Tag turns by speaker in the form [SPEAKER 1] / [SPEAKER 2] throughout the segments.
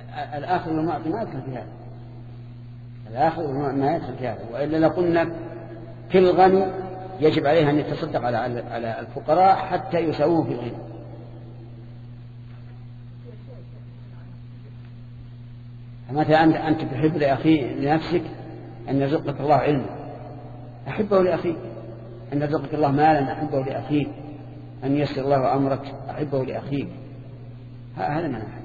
[SPEAKER 1] الآخر والمعطي ما يدخل في هذا، الآخر ما يدخل في هذا. وإلا لقلنا كل غني يجب عليه أن يتصدق على الفقراء حتى يساووه في الغنى. فمتى أنت تحب لنفسك أن يرزقك الله علما، أحبه لأخيك. أن يرزقك الله مالا، أحبه لأخيك. أن يسر الله أمرك، أحبه لأخيك. هذا ما نحب.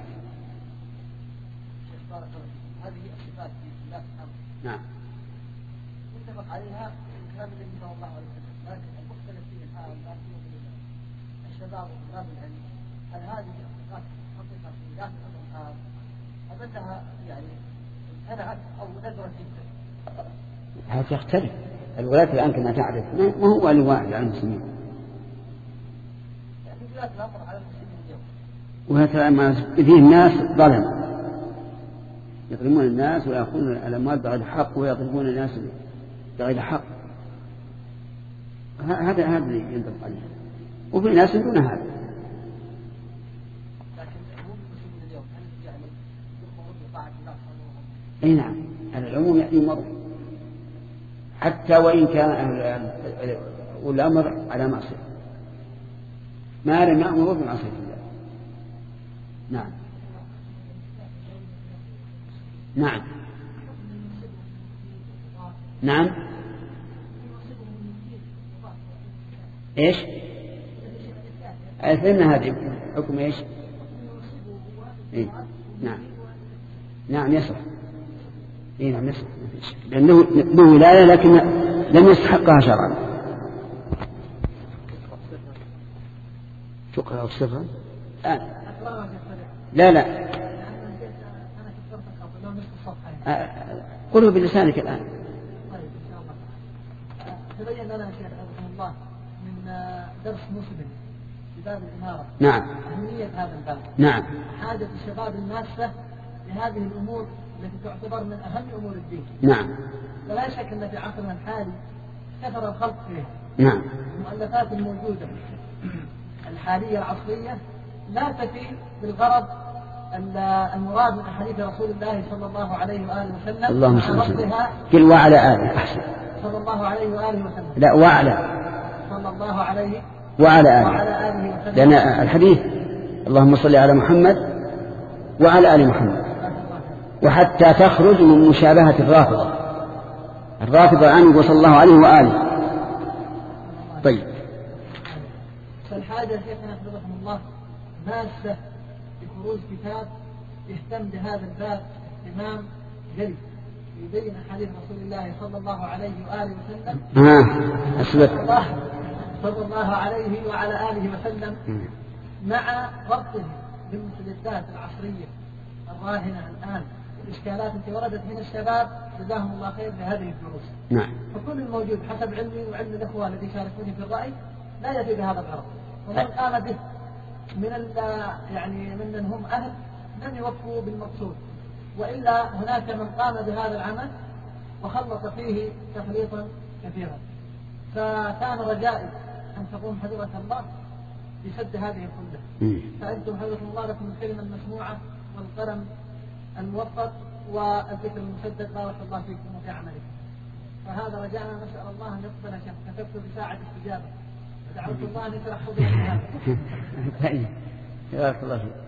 [SPEAKER 2] هذه الصفات في الله سبحانه.
[SPEAKER 1] نعم.
[SPEAKER 2] متفق عليها من كلام النبي صلى الله عليه وسلم، لكن المختلف فيه الحال الشباب وطلاب العلم، هل هذه الصفات حقيقة في ذات الأمر أم أنها يعني امتنعت أو ندرت جدا؟
[SPEAKER 1] هذا يختلف. الولاة الآن كما تعرف ما هو الواحد على المسلمين.
[SPEAKER 2] يعني ولاة الأمر على المسلمين اليوم.
[SPEAKER 1] وهذا ما فيه الناس ظلم، يظلمون الناس ويأخذون الأموال بغير حق ويضربون الناس بغير حق. هذا اللي ينطبق عليه. وفي ناس دون هذا.
[SPEAKER 2] لكن هم المسلمين اليوم هل يعني يخبرون بطاعة الله سبحانه وتعالى؟
[SPEAKER 1] أي نعم، على العموم يأتي مرض حتى وإن كان الأمر على معصية، ما لم يأمر بمعصية الله. نعم نعم نعم. إيش؟ أثنى هذه حكم إيش؟ إيه؟ نعم نعم يصح. إيه نعم يصح، لأنه له ولاية لكن لم يستحقها شرعا. تقرأ الصفة لا قله بلسانك الآن.
[SPEAKER 2] تبين لنا شيخ رحمه الله من درس مسلم في باب الإمارة
[SPEAKER 1] نعم
[SPEAKER 2] أهمية هذا الباب.
[SPEAKER 1] نعم.
[SPEAKER 2] حاجة الشباب الماسة لهذه الأمور التي تعتبر من أهم أمور الدين.
[SPEAKER 1] نعم.
[SPEAKER 2] ولا شك أن في عصرنا الحالي كثر الخلق فيه.
[SPEAKER 1] نعم.
[SPEAKER 2] المؤلفات الموجودة الحالية العصرية لا تفي بالغرض المراد من أحاديث رسول الله صلى الله عليه وآله وسلم.
[SPEAKER 1] اللهم صل وسلم. قل وعلى آله أحسن.
[SPEAKER 2] صلى الله عليه وآله وسلم.
[SPEAKER 1] لا وعلى.
[SPEAKER 2] صلى الله عليه
[SPEAKER 1] وعلى آله
[SPEAKER 2] وسلم.
[SPEAKER 1] لأن الحديث اللهم صل على محمد وعلى آل محمد. وحتى تخرج من مشابهة الرافضة عنه وصلى الله عليه وآله. طيب.
[SPEAKER 2] فالحاجة شيخنا رحمه الله ماسة بخروج كتاب يهتم بهذا الباب اهتمام جلي يبين حديث رسول الله صلى الله عليه وآله وسلم. صلى الله عليه وعلى آله وسلم مع ربطه بالمستجدات العصرية الراهنة الآن الإشكالات التي وردت من الشباب جزاهم الله خير بهذه الدروس.
[SPEAKER 1] نعم.
[SPEAKER 2] فكل الموجود حسب علمي وعلم الأخوة الذي شاركوني في الرأي لا يفي بهذا الغرض، ومن قام به من هم أهل لم يوفوا بالمقصود، وإلا هناك من قام بهذا العمل وخلص فيه تخليطا كثيرا. فكان رجائي أن تقوم حضرة الله بسد هذه الخلة. فأنتم حضرة الله لكم الكلمة المسموعة والقلم الموفق والذكر المسدد بارك الله فيكم وفي عملكم. فهذا رجاءنا نسأل الله أن يقبل كتبت بساعة استجابة ودعوت الله أن يشرح صدور هذا.
[SPEAKER 1] بارك الله فيك.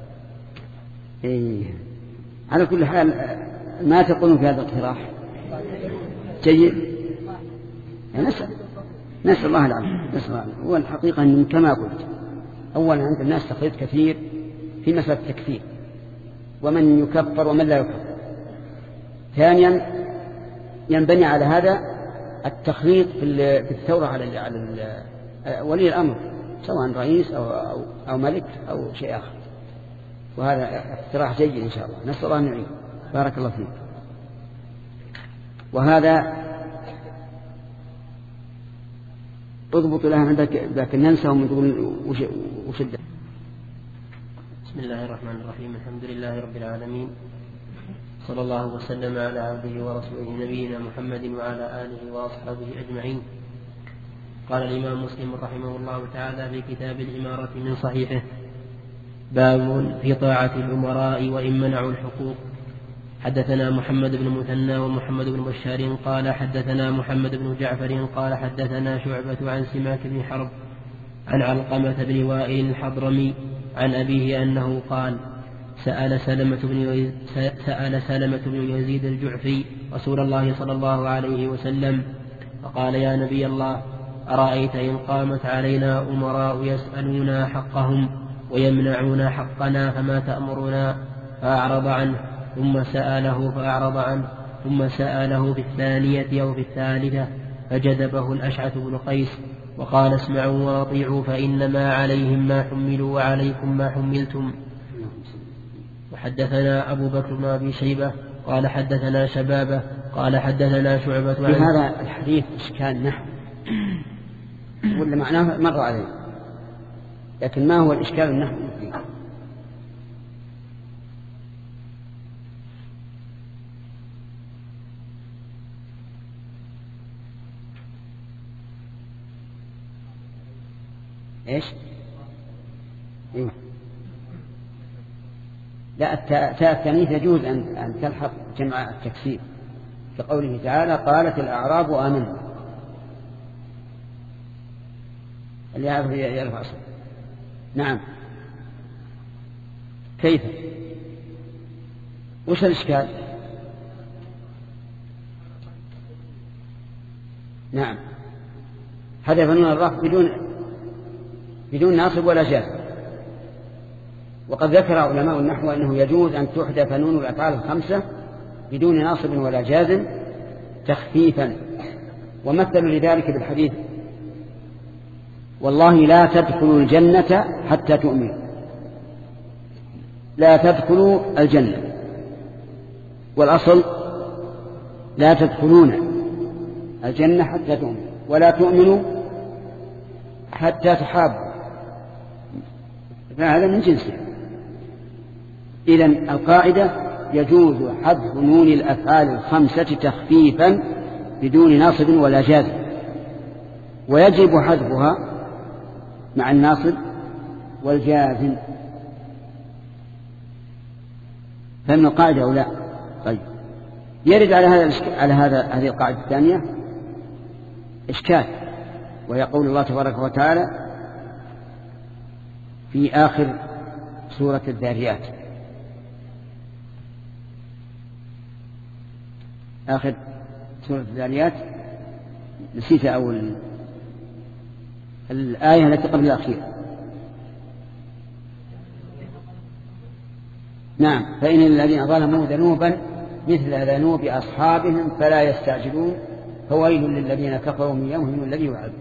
[SPEAKER 1] على كل حال ما تقولون في هذا الاقتراح جيد. نسأل الله العافية. هو الحقيقة أن كما قلت أولا عند الناس تخليط كثير في مسألة التكفير ومن يكفر ومن لا يكفر. ثانيا ينبني على هذا التخليط في الثورة على ولي الأمر سواء رئيس أو ملك أو شيء آخر. وهذا اقتراح جيد إن شاء الله نسأل الله أن يعين. بارك الله فيك. وهذا اضبط لها عندك لكن ننسى ومن تقول وشد.
[SPEAKER 3] بسم الله الرحمن الرحيم. الحمد لله رب العالمين، صلى الله وسلم على عبده ورسوله نبينا محمد وعلى آله وأصحابه أجمعين. قال الإمام مسلم رحمه الله تعالى في كتاب الإمارة من صحيحه: باب في طاعة الأمراء وإن منعوا الحقوق. حدثنا محمد بن مثنى ومحمد بن بشار قال حدثنا محمد بن جعفر قال حدثنا شعبة عن سماك بن حرب عن علقمة بن وائل الحضرمي عن أبيه أنه قال سأل سلمة بن يزيد الجعفي رسول الله صلى الله عليه وسلم فقال يا نبي الله أرأيت إن قامت علينا أمراء يسألون حقهم ويمنعون حقنا فما تأمرنا؟ فأعرض عنه ثم سأله فأعرض عنه ثم سأله في الثانية أو في الثالثة فجذبه الأشعث بن قيس وقال اسمعوا وأطيعوا فإنما عليهم ما حملوا وعليكم ما حملتم. وحدثنا أبو بكر بن أبي شيبة قال حدثنا شبابة قال حدثنا شعبة
[SPEAKER 1] في هذا الحديث إشكال نحو ولا معناه مر عليه، لكن ما هو الإشكال النحو فيه؟ إيش؟ إيه؟ لا التاء الثانية يجوز أن تلحق جمع التكسير كقوله تعالى قالت الأعراب آمنا اللي يعرف يرفع صوته. نعم كيف؟ وش الإشكال؟ نعم حذف نون الرفع بدون ناصب ولا جازم. وقد ذكر علماء النحو أنه يجوز أن تحذف نون الأفعال الخمسة بدون ناصب ولا جازم تخفيفا، ومثلوا لذلك بالحديث والله لا تدخلوا الجنة حتى تؤمنوا. لا تدخلوا الجنة، والأصل لا تدخلون الجنة حتى تؤمنوا، ولا تؤمنوا حتى تحابوا، فهذا من جنسه. إذن القاعدة يجوز حذف نون الأفعال الخمسة تخفيفا بدون ناصب ولا جازم، ويجب حذفها مع الناصب والجازم. فمن القاعدة أو لا؟ طيب يرد على هذه القاعدة الثانية إشكال، ويقول الله تبارك وتعالى في آخر سورة الذاريات آخر سورة الذاريات نسيت أول الآية التي قبل الأخيرة. نعم فإن الذين ظلموا ذنوبا مثل ذنوب أصحابهم فلا يستعجلون فويل للذين كفروا من يومهم الذي يوعدون.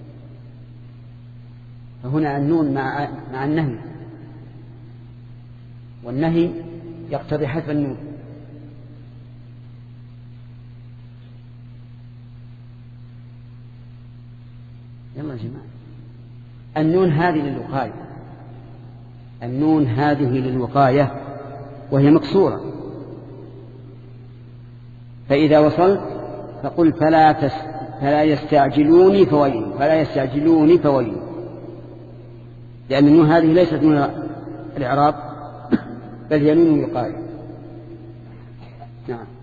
[SPEAKER 1] فهنا النون مع النهي، والنهي يقتضي حذف النون. يلا يا جماعة النون هذه للوقاية، النون هذه للوقاية وهي مكسورة، فإذا وصلت فقل فلا يستعجلوني فويل، فلا يستعجلوني فويل، لأن النون هذه ليست نون الإعراب بل هي نون الوقاية. نعم.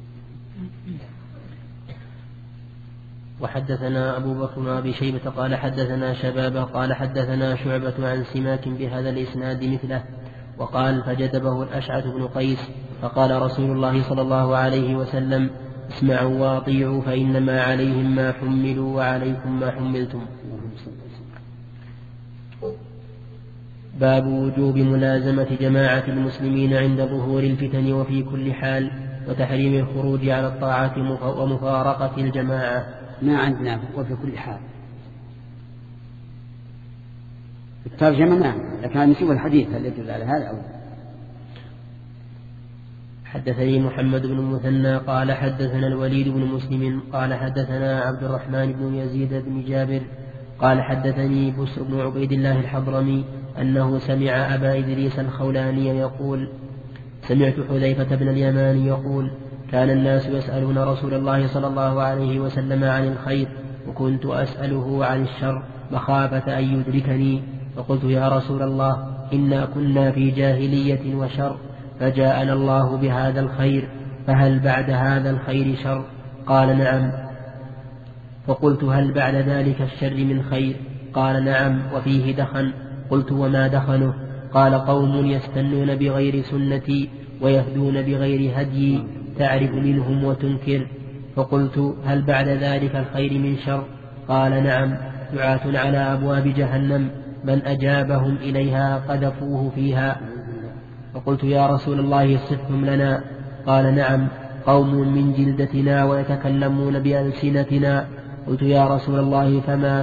[SPEAKER 3] وحدثنا أبو بكر وأبي شيبة قال حدثنا شبابة قال حدثنا شعبة عن سماك بهذا الإسناد مثله، وقال فجذبه الأشعث بن قيس فقال رسول الله صلى الله عليه وسلم اسمعوا وأطيعوا فإنما عليهم ما حملوا وعليكم ما حملتم. باب وجوب ملازمة جماعة المسلمين عند ظهور الفتن وفي كل حال، وتحريم الخروج على الطاعات ومفارقة الجماعة.
[SPEAKER 1] ما عندنا وفي كل حال الترجمة نعم، لكن نشوف الحديث هل يدل على هذا أو لا.
[SPEAKER 3] حدثني محمد بن المثنى قال حدثنا الوليد بن مسلم قال حدثنا عبد الرحمن بن يزيد بن جابر قال حدثني بسر بن عبيد الله الحضرمي أنه سمع أبا إدريس الخولاني يقول سمعت حذيفة بن اليمان يقول كان الناس يسألون رسول الله صلى الله عليه وسلم عن الخير وكنت أسأله عن الشر مخافة أن يدركني، فقلت يا رسول الله إنا كنا في جاهلية وشر فجاءنا الله بهذا الخير فهل بعد هذا الخير شر؟ قال نعم. فقلت هل بعد ذلك الشر من خير؟ قال نعم وفيه دخن. قلت وما دخنه؟ قال قوم يستنون بغير سنتي ويهدون بغير هدي تعرف منهم وتنكر. فقلت هل بعد ذلك الخير من شر؟ قال نعم دعاة على أبواب جهنم من أجابهم إليها قذفوه فيها. فقلت يا رسول الله صفهم لنا. قال نعم قوم من جلدتنا ويتكلمون بألسنتنا. قلت يا رسول الله فما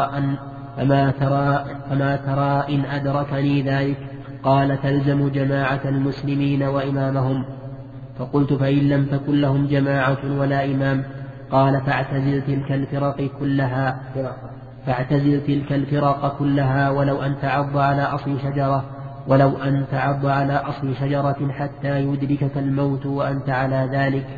[SPEAKER 3] ترى إن أدركني ذلك؟ قال تلزم جماعة المسلمين وإمامهم. فقلت فإن لم تكن لهم جماعة ولا إمام؟ قال فاعتزل تلك الفرق كلها ولو أن تعض على أصل شجرة حتى يدركك الموت وأنت على ذلك.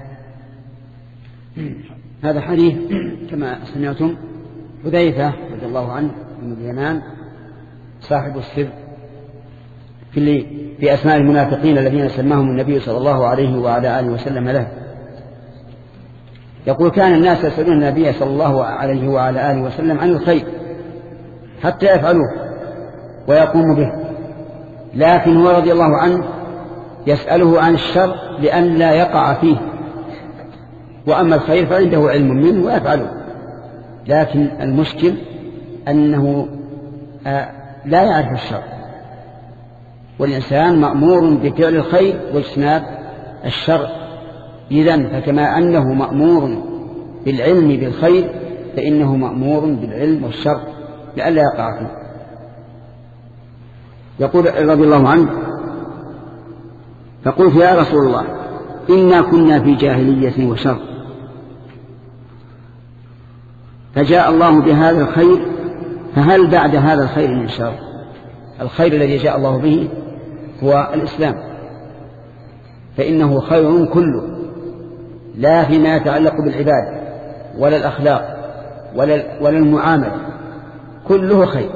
[SPEAKER 1] هذا حديث كما سمعتم حذيفة رضي الله عنه من اليمان صاحب السر في أسماء المنافقين الذين سماهم النبي صلى الله عليه وعلى آله وسلم له. يقول كان الناس يسألون النبي صلى الله عليه وعلى آله وسلم عن الخير حتى يفعلوه ويقوم به، لكن هو رضي الله عنه يسأله عن الشر لأن لا يقع فيه، وأما الخير فعنده علم منه ويفعله. لكن المشكل أنه لا يعرف الشر، والإنسان مأمور بفعل الخير واجتناب الشر. إذن فكما أنه مأمور بالعلم بالخير فإنه مأمور بالعلم والشر لئلا يقع فيه. يقول رضي الله عنه فقلت يا رسول الله إنا كنا في جاهلية وشر فجاء الله بهذا الخير فهل بعد هذا الخير من شر؟ الخير الذي جاء الله به هو الإسلام، فإنه خير كله، لا فيما يتعلق بالعبادة ولا الأخلاق ولا المعاملة، كله خير.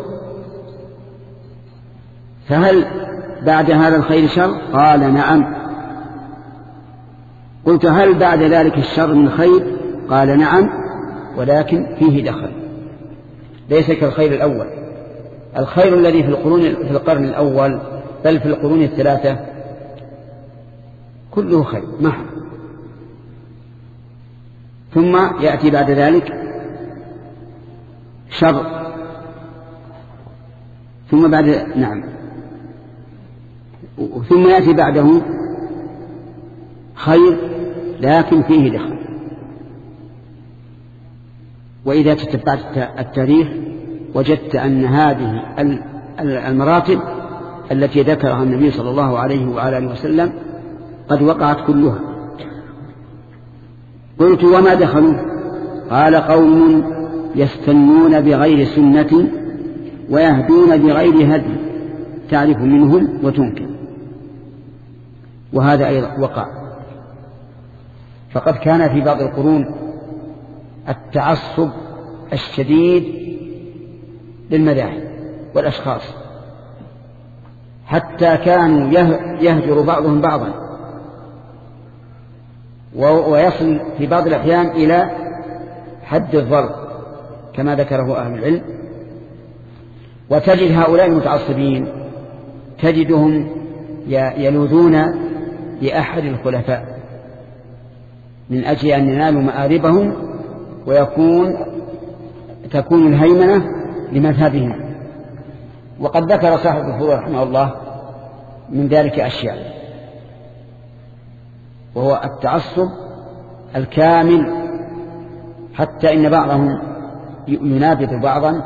[SPEAKER 1] فهل بعد هذا الخير شر؟ قال نعم. قلت هل بعد ذلك الشر من خير؟ قال نعم ولكن فيه دخل، ليس كالخير الأول. الخير الذي في القرن الأول بل في القرون الثلاثة كله خير محض، ثم يأتي بعد ذلك شر، ثم يأتي بعده خير لكن فيه دخل. وإذا تتبعت التاريخ وجدت أن هذه المراتب التي ذكرها النبي صلى الله عليه وعلى آله وسلم قد وقعت كلها. قلت وما دخلوا؟ قال قوم يستنون بغير سنة ويهدون بغير هدي تعرف منهم وتنكر. وهذا أيضا وقع، فقد كان في بعض القرون التعصب الشديد للمذاهب والأشخاص، حتى كانوا يهجر بعضهم بعضا، ويصل في بعض الأحيان إلى حد الضرب كما ذكره أهل العلم. وتجد هؤلاء المتعصبين تجدهم يلوذون بأحد الخلفاء من أجل أن ينالوا مآربهم وتكون الهيمنة لمذهبهم. وقد ذكر صاحب الفروع رحمه الله من ذلك أشياء، وهو التعصب الكامل، حتى إن بعضهم ينابذ بعضا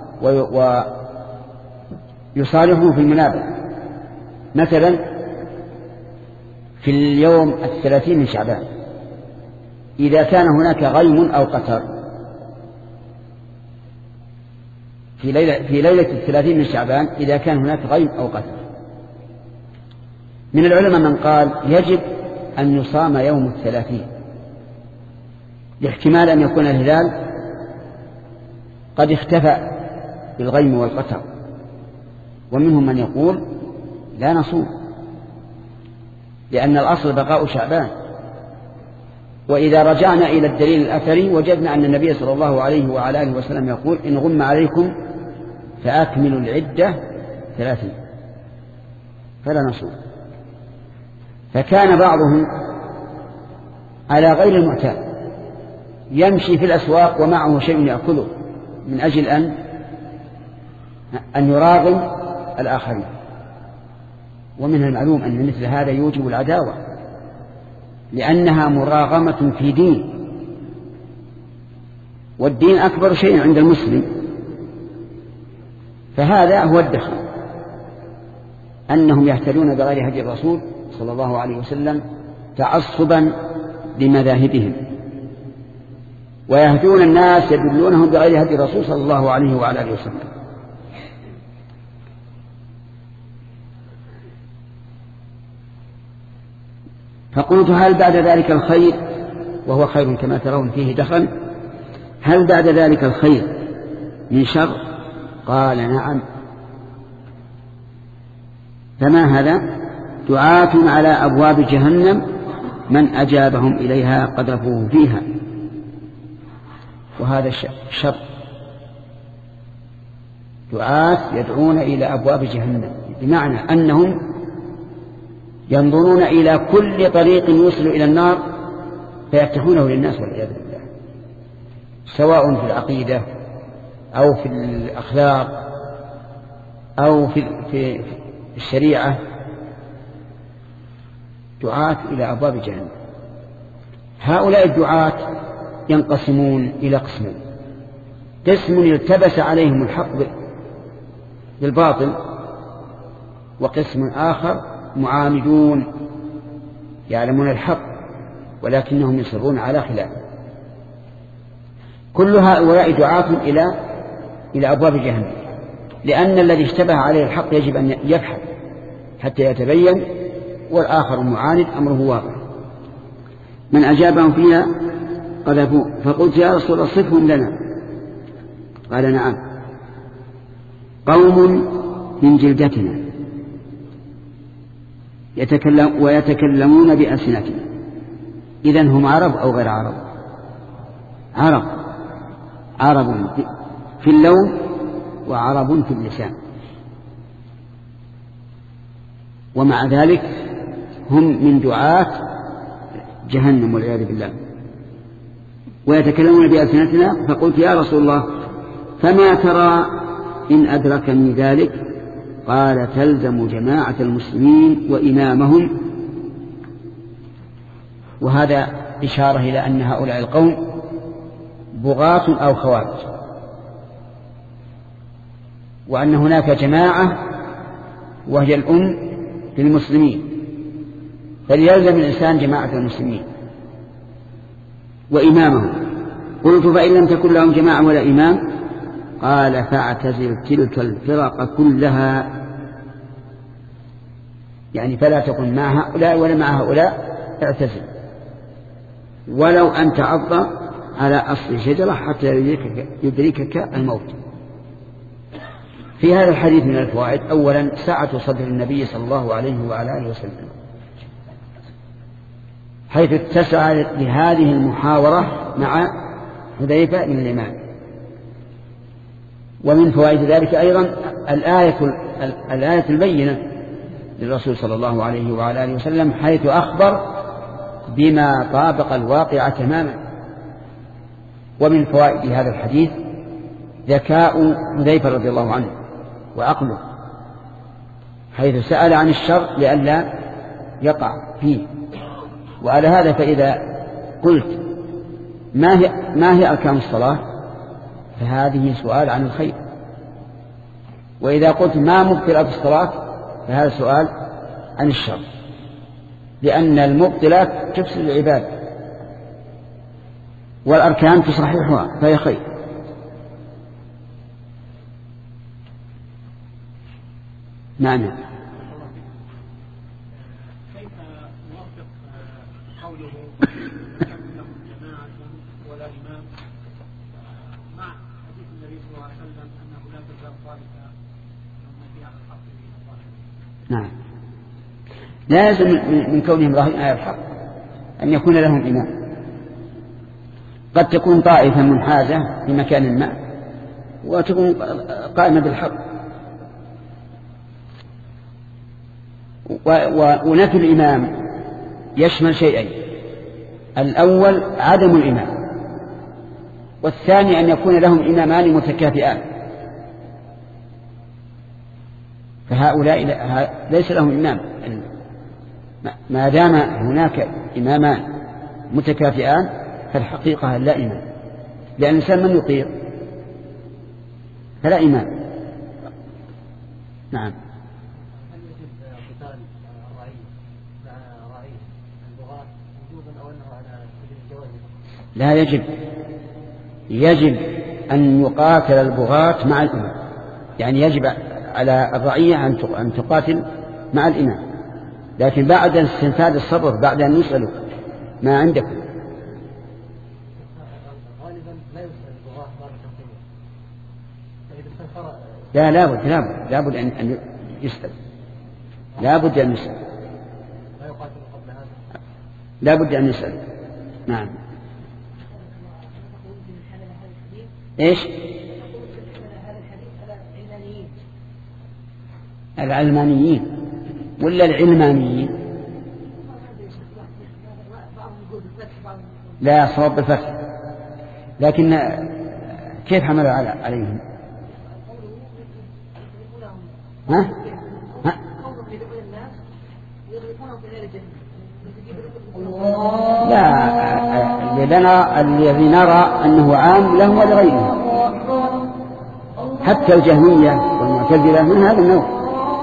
[SPEAKER 1] ويصالحه في المنابذ. مثلا في اليوم 30 من شعبان إذا كان هناك غيم أو قتر في ليلة 30 من شعبان، إذا كان هناك غيم أو قتر، من العلماء من قال يجب أن يصام يوم 30 لاحتمال أن يكون الهلال قد اختفى بالغيم والقتر. ومنهم من يقول لا نصوم، لأن الأصل بقاء شعبان. وإذا رجعنا إلى الدليل الأثري وجدنا أن النبي صلى الله عليه وعلى آله وسلم يقول إن غم عليكم فأكملوا العدة 30 فلا نصوم. فكان بعضهم على غير المعتاد يمشي في الأسواق ومعه شيء يأكله من أجل أن يراغم الآخرين، ومن المعلوم أن مثل هذا يوجب العداوة، لأنها مراغمة في دين، والدين أكبر شيء عند المسلم. فهذا هو الدخل، أنهم يهتدون بغير هدي الرسول صلى الله عليه وسلم تعصبا لمذاهبهم، ويهدون الناس يدلونهم بغير هدي الرسول صلى الله عليه وعلى آله وسلم. فقلت هل بعد ذلك الخير، وهو خير كما ترون فيه دخل، هل بعد ذلك الخير من شر؟ قال نعم. فما هذا؟ دعاة على أبواب جهنم من أجابهم إليها قذفوه فيها. وهذا شر، دعاة يدعون إلى أبواب جهنم، بمعنى أنهم ينظرون إلى كل طريق يوصل إلى النار فيفتحونه للناس والعياذ بالله، سواء في العقيدة أو في الأخلاق أو في الشريعة، دعاة إلى أبواب جهنم. هؤلاء الدعاة ينقسمون إلى قسمين: قسم التبس عليهم الحق بالباطل، وقسم آخر معاندون يعلمون الحق ولكنهم يصرون على خلافه. كل هؤلاء دعاة إلى أبواب جهنم، لأن الذي اشتبه عليه الحق يجب أن يبحث حتى يتبين، والآخر المعاند أمره واضح. من أجابهم فيها قذفوه. فقلت يا رسول الله صفهم لنا. قال نعم، قوم من جلدتنا ويتكلمون بألسنتنا. إذن هم عرب أو غير عرب؟ عرب في اللون وعرب في اللسان، ومع ذلك هم من دعاة جهنم والعياذ بالله. ويتكلمون بألسنتنا. فقلت يا رسول الله فما ترى إن أدركني ذلك؟ قال تلزم جماعة المسلمين وإمامهم. وهذا إشارة إلى أن هؤلاء القوم بغاة أو خوارج، وأن هناك جماعة وهي الأم للمسلمين، فليلزم الإنسان جماعة المسلمين وإمامهم. قلت فإن لم تكن لهم جماعة ولا إمام؟ قال فاعتزل تلك الفرق كلها، يعني فلا تكن مع هؤلاء ولا مع هؤلاء، اعتزل، ولو أن تعض على أصل شجرة حتى يدركك الموت. في هذا الحديث من الفوائد: أولا سعة صدر النبي صلى الله عليه وعلى آله وسلم، حيث اتسع لهذه المحاورة مع حذيفة بن اليمان. ومن فوائد ذلك أيضا الآية البينة للرسول صلى الله عليه وعلى آله وسلم، حيث أخبر بما طابق الواقع تماما. ومن فوائد هذا الحديث ذكاء حذيفة رضي الله عنه وعقله، حيث سأل عن الشر لئلا يقع فيه. وعلى هذا فإذا قلت ما هي أركان الصلاة؟ فهذه سؤال عن الخير. وإذا قلت ما مبطلات الصلاة؟ فهذا سؤال عن الشر، لأن المبطلات تفسد العبادة والأركان تصححها، فهي خير. معنى
[SPEAKER 2] كيف نوفق قوله لهم جماعة ولا إمام مع حديث النبي صلى الله عليه وسلم أنه لا تزال طائفة من النبي على الحق.
[SPEAKER 1] نعم. لازم من كونهم راهين على الحق أن يكون لهم إمام. قد تكون طائفة منحازة في مكان ما وتكون قائمة بالحق. ونفي الإمام يشمل شيئين: الأول عدم الإمام، والثاني أن يكون لهم إمامان متكافئان، فهؤلاء ليس لهم إمام. ما دام هناك إمامان متكافئان فالحقيقة لا إمام، لأن الإنسان من يطيع فلا إمام. نعم.
[SPEAKER 2] هل يجب قتال الرعية مع رعية البغاة وجوبا أو أنه على سبيل الجواز؟
[SPEAKER 1] لا يجب. يجب أن يقاتل البغاة مع الإمام، يعني يجب على الرعية أن تقاتل مع الإمام، لكن بعد استنفاذ الصبر، بعد أن يسألوا ما عندكم.
[SPEAKER 2] غالبا لا يسأل البغاة مرة ثانية.
[SPEAKER 1] لا لابد أن يسأل، لابد أن يسأل،
[SPEAKER 2] لا يقاتل قبل هذا،
[SPEAKER 1] لابد أن يسأل. نعم. إيش؟ العلمانيين ولا العلمانيين؟ لا، صواب بالفتح، لكن كيف حملوا عليهم؟ ها؟ لا، الذي نرى أنه عام لهم ولغيرهم، حتى الجهمية والمعتزلة من هذا النوع.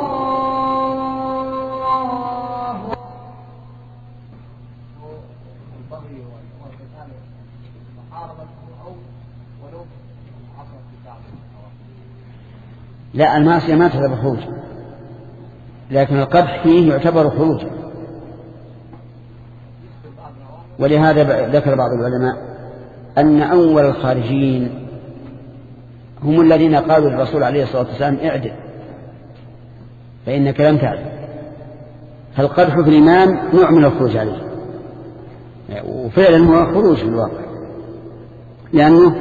[SPEAKER 1] لا، المعصية ما تعتبر خروج، لكن القدح فيه يعتبر خروجا. ولهذا ذكر بعض العلماء أن أول الخارجين هم الذين قالوا للرسول عليه الصلاة والسلام: اعدل فإنك لم تعدل. فالقدح في الإمام نوع من الخروج عليه، وفعلا هو خروج في الواقع، لأنه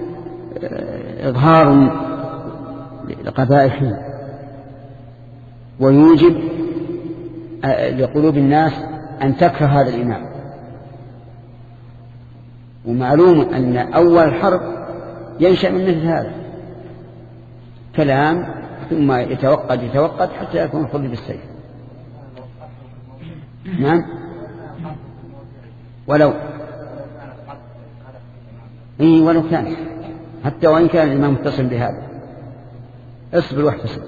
[SPEAKER 1] إظهار لقبائحه، ويوجب لقلوب الناس أن تكره هذا الإمام. ومعلوم أن أول الحرب ينشأ من مثل هذا كلام، ثم يتوقد حتى يكون خلد بالسيف. نعم. ولو كان، حتى وإن كان الإمام متصل بهذا، اصبر واحتسب.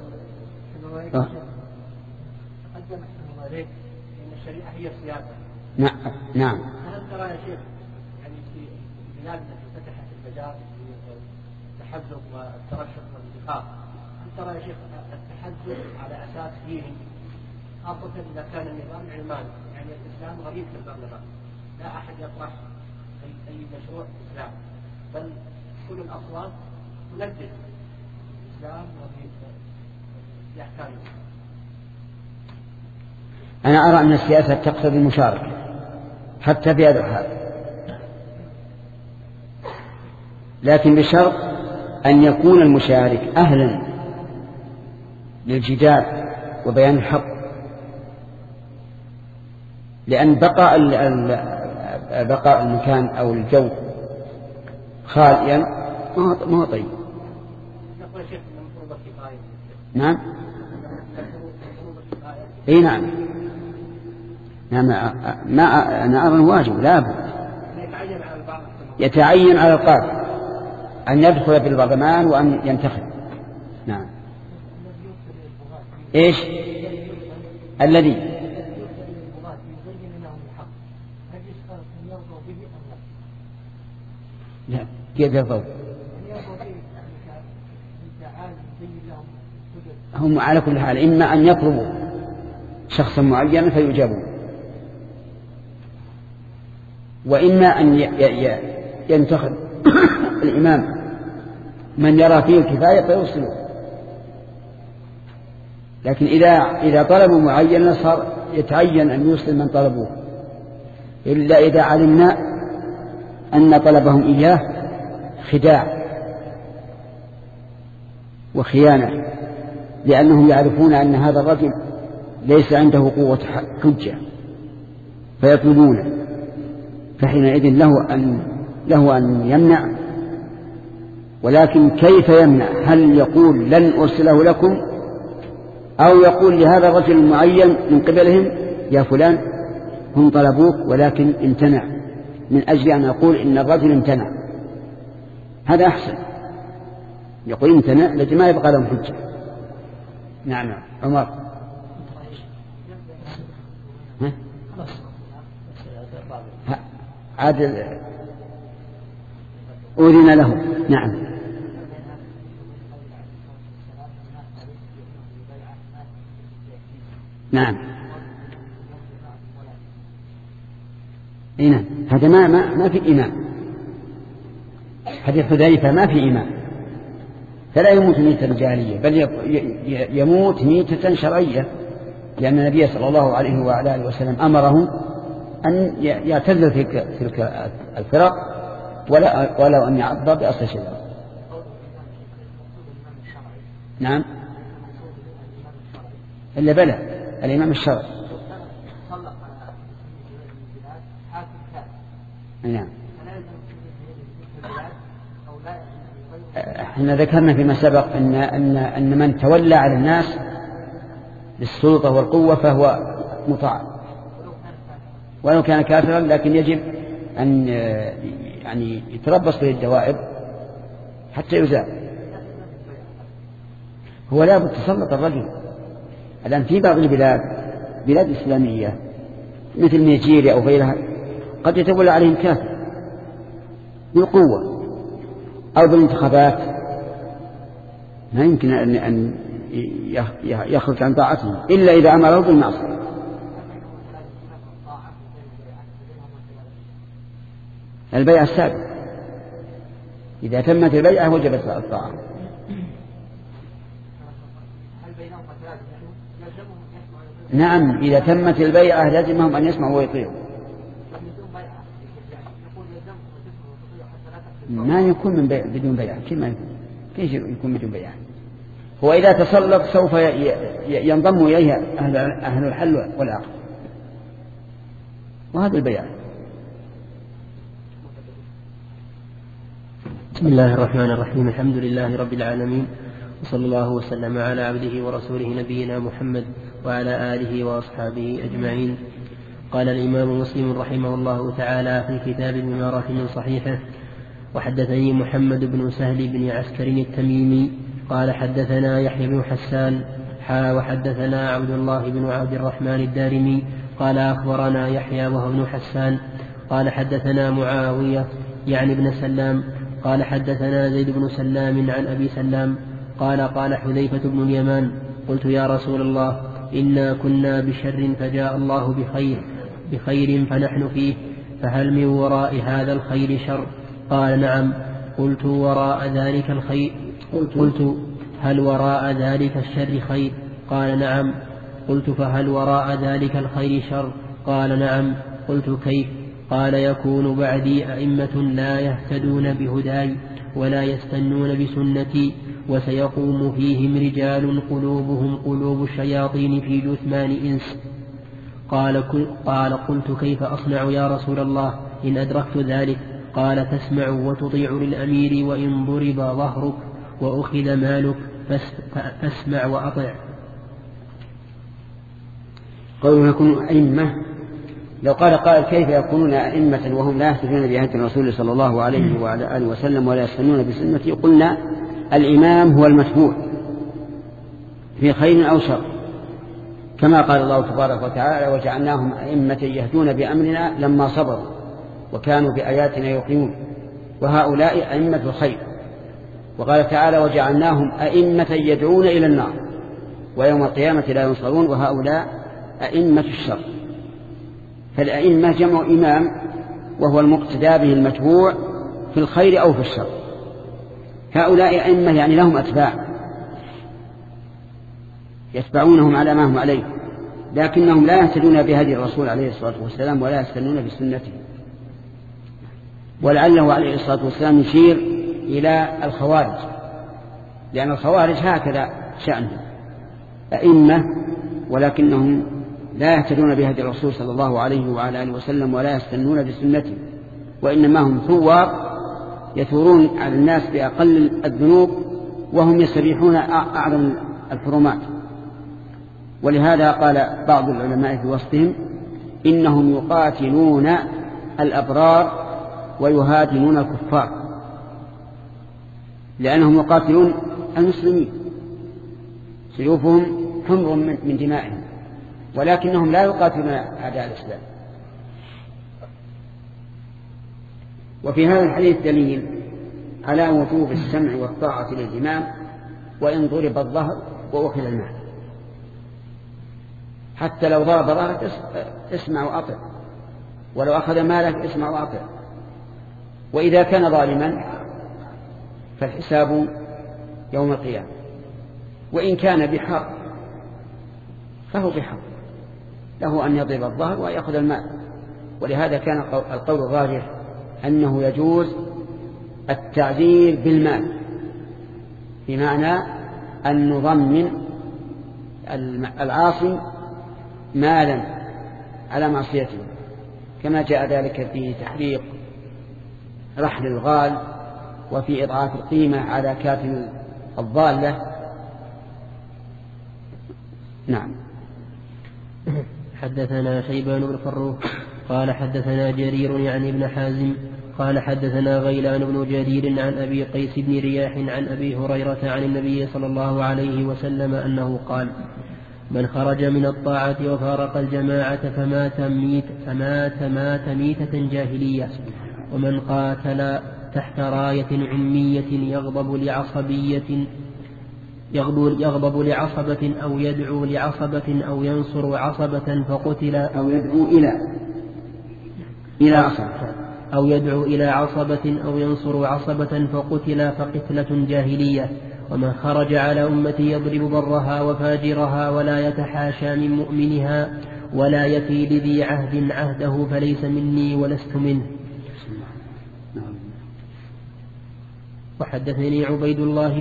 [SPEAKER 2] إن الشريعة هي السياسة.
[SPEAKER 1] نعم.
[SPEAKER 2] هل ترى يا شيخ يعني في البلاد التي فتحت المجال للتحزب والترشح والانتخاب، هل ترى يا شيخ التحزب على أساس ديني، خاصة إذا كان النظام علماني، يعني الإسلام غريب في البرلمان، لا أحد يطرح أي مشروع إسلام، بل كل الأصوات تندد الإسلام وبأحكامه؟
[SPEAKER 1] أنا أرى أن السياسة تقتضي المشاركة حتى في هذا الحال، لكن بشرط أن يكون المشارك أهلا للجدال وبيان الحق، لأن بقاء المكان أو الجو خاليا ما هو طيب. نعم. اي نعم. ما أنا أرى واجب، لا بد يتعين على القاضي أن يدخل في البرلمان وأن ينتخب. نعم. إيش الذي لا كيف يرضوا؟ هم على كل حال إما أن يطلبوا شخصا معينا فيجابون، وإما أن ينتخب الإمام من يرى فيه الكفاية فيوصله. لكن إذا طلبوا معينا صار يتعين أن يسلم من طلبوه إلا إذا علمنا أن طلبهم إياه خداع وخيانة، لأنهم يعرفون أن هذا الرجل ليس عنده قوة حجة فيطلبونه، فحينئذ له أن يمنع. ولكن كيف يمنع؟ هل يقول لن أرسله لكم، أو يقول لهذا الرجل المعين من قبلهم يا فلان هم طلبوك ولكن امتنع، من أجل أن أقول إن الرجل امتنع؟ هذا أحسن، يقول امتنع لكن ما يبقى لهم حجة. نعم عمر. عادل أذن له. نعم. نعم. نعم. هذا ما في إمام. حديث حذيفة ما في إمام، فلا يموت ميتة رجالية بل يموت ميتة شرعية، لأن النبي صلى الله عليه وعلى آله وسلم أمرهم أن يعتزل تلك الفرق ولو أن يعض بأصل شجرة. نعم. إلا بلى الإمام الشرعي. نعم. احنا ذكرنا فيما سبق أن من تولى على الناس بالسلطة والقوة فهو مطاع ولو كان كافرا، لكن يجب أن يعني يتربص به الدوائر حتى يزال. هو لا بد تسلط الرجل. الآن في بعض البلاد بلاد إسلامية مثل نيجيريا أو غيرها قد يتولى عليهم كافر بالقوة أو بالانتخابات، ما يمكن أن يخرج عن طاعتهم إلا إذا أمره بالمعصية. البيعة السابقة إذا تمت البيعة وجبت الطاعة. نعم إذا تمت البيعة لازمهم أن يسمعوا ويطيعوا. ما يكون من بدون بيعة، كيف يكون بدون بيعة؟ هو إذا تسلط سوف ينضم إليه أهل الحل والعقد، وهذا البيعة.
[SPEAKER 3] بسم الله الرحمن الرحيم. الحمد لله رب العالمين، وصلى الله وسلم على عبده ورسوله نبينا محمد وعلى آله وأصحابه أجمعين. قال الإمام مسلم رحمه الله تعالى في كتاب الإمارة من صحيحه: وحدثني محمد بن سهل بن عسكر التميمي قال حدثنا يحيى بن حسان وحدثنا عبد الله بن عبد الرحمن الدارمي قال أخبرنا يحيى وهو بن حسان قال حدثنا معاوية يعني بن سلام قال حدثنا زيد بن سلام عن أبي سلام قال حذيفة بن اليمان: قلت يا رسول الله إنا كنا بشر فجاء الله بخير فنحن فيه، فهل من وراء هذا الخير شر؟ قال: نعم. قلت: وراء ذلك الخير؟ قلت: هل وراء ذلك الشر خير؟ قال: نعم. قلت: فهل وراء ذلك الخير شر؟ قال: نعم. قلت: كيف؟ قال: يكون بعدي أئمة لا يهتدون بهداي ولا يستنون بسنتي، وسيقوم فيهم رجال قلوبهم قلوب الشياطين في جثمان إنس. قال: قلت: كيف أصنع يا رسول الله إن أدركت ذلك؟ قال: تسمع وتطيع للأمير وإن ضرب ظهرك وأخذ مالك فاسمع وأطع.
[SPEAKER 1] قوله يكونوا أئمة، لو قال كيف يكونون أئمة وهم لا يهتدون بهدي الرسول صلى الله عليه وعلى آله وسلم ولا يستنون بسنته؟ قلنا الإمام هو المتبوع في خير أو شر، كما قال الله تبارك وتعالى: وجعلناهم أئمة يهدون بأمرنا لما صبروا وكانوا بآياتنا يوقنون، وهؤلاء أئمة الخير. وقال تعالى: وجعلناهم أئمة يدعون إلى النار ويوم القيامة لا ينصرون، وهؤلاء أئمة الشر. فالأئمة جمع إمام، وهو المقتدى به المتبوع في الخير أو في الشر. هؤلاء أئمة يعني لهم أتباع يتبعونهم على ما هم عليه، لكنهم لا يهتدون بهدي الرسول عليه الصلاة والسلام ولا يستنون بسنته. ولعله عليه الصلاة والسلام يشير إلى الخوارج، لأن الخوارج هكذا شأنهم، أئمة ولكنهم لا يهتدون بهدي الرسول صلى الله عليه وعلى آله وسلم ولا يستنون بسنته، وإنما هم ثوار يثورون على الناس بأقل الذنوب وهم يستبيحون أعظم الحرمات. ولهذا قال بعض العلماء في وصفهم إنهم يقاتلون الأبرار ويهاجمون الكفار، لأنهم يقاتلون المسلمين، سيوفهم حمر من دمائهم، ولكنهم لا يقاتلون أعداء الإسلام. وفي هذا الحديث دليل على وجوب السمع والطاعة للإمام وإن ضرب الظهر وأخذ المال، حتى لو ضرب ظهرك اسمع وأطع، ولو أخذ مالك اسمع وأطع. وإذا كان ظالما فالحساب يوم القيامة، وإن كان بحق فهو بحق، له أن يضرب الظهر ويأخذ المال. ولهذا كان القول الراجح أنه يجوز التعذير بالمال، بمعنى أن نضمن العاصي مالا على معصيته، كما جاء ذلك في تحريق رحل الغال وفي إضعاف القيمة على كاتم الضالة. نعم.
[SPEAKER 3] حدثنا شيبان بن فروخ قال حدثنا جرير يعني ابن حازم قال حدثنا غيلان بن جرير عن أبي قيس بن رياح عن أبي هريرة عن النبي صلى الله عليه وسلم أنه قال: من خرج من الطاعة وفارق الجماعة فمات ميتة جاهلية، ومن قاتل تحت راية عمية يغضب لعصبة أو يدعو لعصبة أو ينصر عصبة فقتل
[SPEAKER 1] أو يدعو إلى عصبة
[SPEAKER 3] أو يدعو إلى عصبة أو ينصر عصبة فقتل فقتلة جاهلية. ومن خرج على أمتي يضرب برها وفاجرها ولا يتحاشى من مؤمنها ولا يفي لذي عهد عهده فليس مني ولست منه. وحدثني عبيد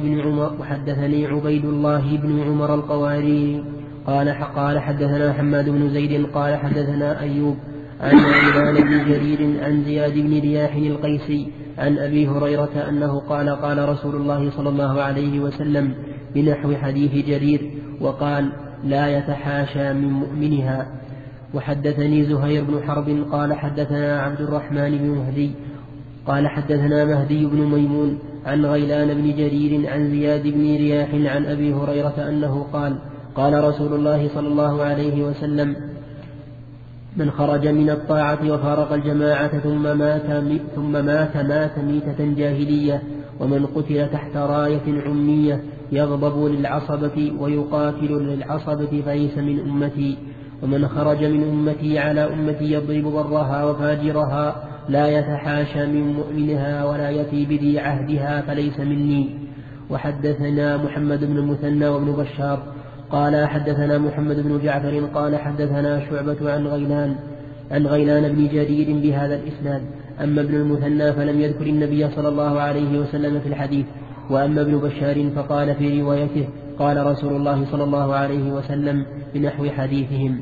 [SPEAKER 3] الله بن عمر القواري قال حدثنا حماد بن زيد قال حدثنا أيوب عن غيلان بن جرير عن زياد بن رياح القيسي عن أبي هريرة أنه قال رسول الله صلى الله عليه وسلم بنحو حديث جرير، وقال: لا يتحاشى من مؤمنها. وحدثني زهير بن حرب قال حدثنا عبد الرحمن بن مهدي قال حدثنا مهدي بن ميمون عن غيلان بن جرير عن زياد بن رياح عن أبي هريرة أنه قال رسول الله صلى الله عليه وسلم: من خرج من الطاعة وفارق الجماعة ثم مات ميتة جاهلية، ومن قتل تحت راية عمية يغضب للعصبة ويقاتل للعصبة فليس من أمتي. ومن خرج من أمتي على أمتي يضرب برها وفاجرها لا يتحاشى من مؤمنها ولا يفي بذي عهدها فليس مني. وحدثنا محمد بن المثنى وابن بشار قال حدثنا محمد بن جعفر قال حدثنا شعبة عن غيلان بن جرير بهذا الإسناد. أما ابن المثنى فلم يذكر النبي صلى الله عليه وسلم في الحديث، وأما ابن بشار فقال في روايته: قال رسول الله صلى الله عليه وسلم بنحو حديثهم.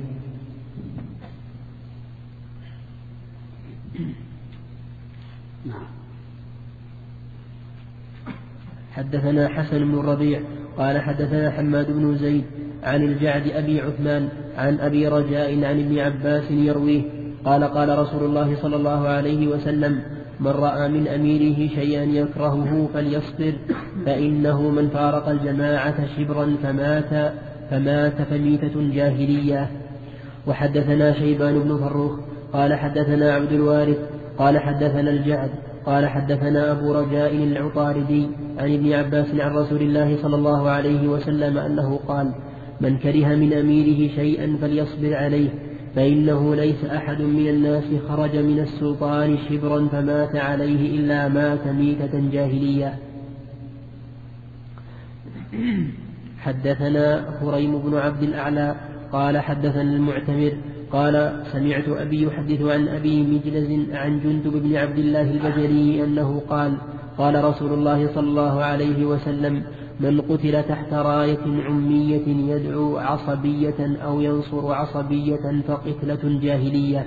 [SPEAKER 3] حدثنا حسن بن الربيع قال حدثنا حماد بن زيد عن الجعد أبي عثمان عن أبي رجاء عن ابن عباس يرويه قال رسول الله صلى الله عليه وسلم: من رأى من أميره شيئا يكرهه فليصبر، فإنه من فارق الجماعة شبرا فمات فميتة جاهلية. وحدثنا شيبان بن فروخ قال حدثنا عبد الوارث قال حدثنا الجعد قال حدثنا أبو رجاء العطاردي عن ابن عباس عن رسول الله صلى الله عليه وسلم أنه قال: من كره من أميره شيئا فليصبر عليه، فإنه ليس أحد من الناس خرج من السلطان شبرا فمات عليه إلا مات ميتة جاهلية. حدثنا هريم بن عبد الأعلى قال حدثنا المعتمر قال سمعت أبي يحدث عن أبي مجلز عن جندب بن عبد الله البجلي أنه قال قال رسول الله صلى الله عليه وسلم من قتل تحت راية عمية يدعو عصبية أو ينصر عصبية فقتلة جاهلية.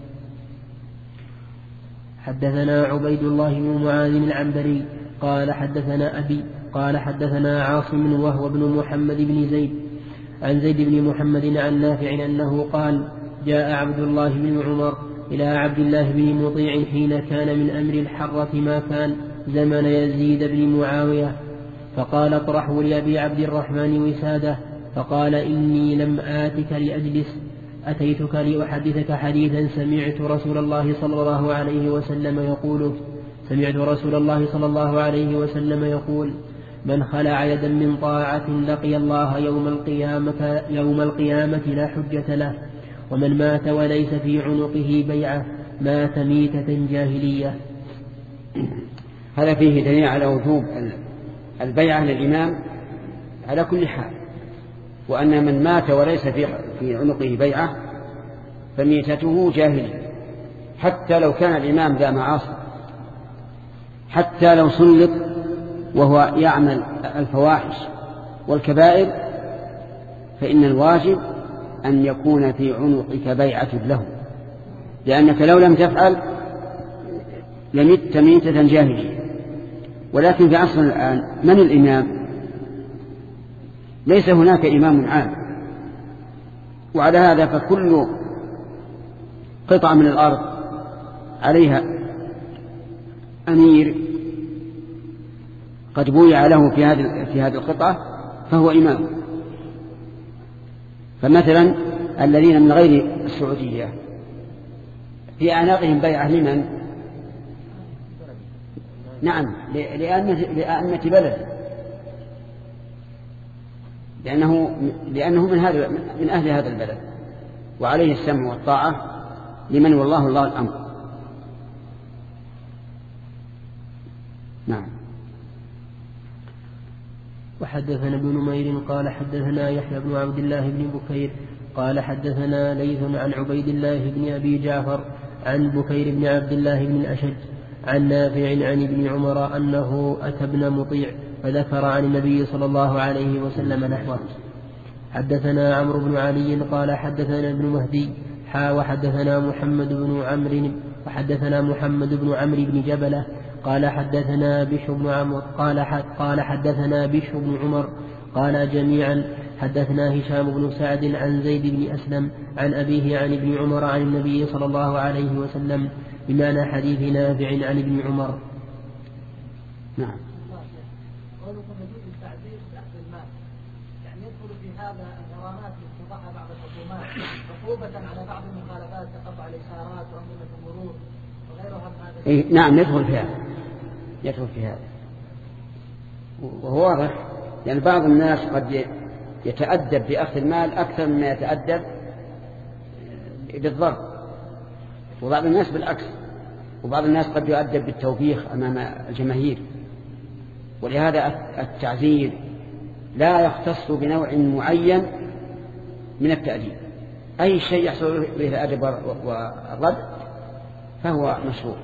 [SPEAKER 3] حدثنا عبيد الله بن معاذ العنبري قال حدثنا أبي قال حدثنا عاصم وهو ابن محمد بن زيد عن زيد بن محمد عن نافع أنه قال جاء عبد الله بن عمر إلى عبد الله بن مطيع حين كان من أمر الحرة ما كان زمن يزيد بن معاوية فقال اطرحوا لأبي عبد الرحمن وسادة فقال إني لم آتك لأجلس أتيتك لأحدثك حديثا سمعت رسول الله صلى الله عليه وسلم يقول من خلع يدا من طاعة لقي الله يوم القيامة لا حجة له ومن مات وليس في عنقه بيعة مات ميتة جاهلية.
[SPEAKER 1] هذا فيه دليل على وجوب البيعة للإمام على كل حال، وأن من مات وليس في عنقه بيعة فميتته جاهلية، حتى لو كان الإمام ذا معاصي، حتى لو سلط وهو يعمل الفواحش والكبائر، فإن الواجب أن يكون في عنقك بيعة له، لأنك لو لم تفعل لمت ميتة جاهلية. ولكن في عصرنا الآن من الإمام؟ ليس هناك إمام عام، وعلى هذا فكل قطعة من الأرض عليها أمير قد بويع له في هذه القطعة فهو إمام. فمثلا الذين من غير السعودية في أعناقهم بيعة لمن؟ نعم، لأئمة بلد، لأنه من أهل هذا البلد، وعليه السمع والطاعة لمن والله الله الأمر. نعم.
[SPEAKER 3] وحدثنا ابن نمير قال حدثنا يحيى بن عبد الله بن بكير قال حدثنا ليث عن عبيد الله بن أبي جعفر عن بكير بن عبد الله بن الأشج عن نافع عن ابن عمر أنه أتى ابن مطيع فذكر عن النبي صلى الله عليه وسلم نحوه. حدثنا عمرو بن علي قال حدثنا ابن مهدي وحدثنا محمد بن عمرو بن جبلة قال حدثنا بشر بن عمرو قال حدثنا بشر بن عمر قال جميعا حدثنا هشام بن سعد عن زيد بن أسلم عن أبيه عن ابن عمر عن النبي صلى الله عليه وسلم بمعنى حديث نافع عن ابن عمر.
[SPEAKER 1] نعم.
[SPEAKER 2] قولكم يجوز التعزير بأخذ المال، يعني يدخل في هذا الغرامات التي تضعها بعض الحكومات عقوبة على بعض المخالفات كقطع الإشارات وأنظمة المرور وغيرها من هذا.
[SPEAKER 1] نعم، يدخل في هذا، وهو واضح، يعني بعض الناس قد يتأدب بأخذ المال أكثر مما يتأدب بالضرب، وبعض الناس بالعكس، وبعض الناس قد يؤدب بالتوبيخ أمام الجماهير. ولهذا التعزير لا يختص بنوع معين من التأديب، أي شيء يحصل به الأدب والرد فهو مشروع.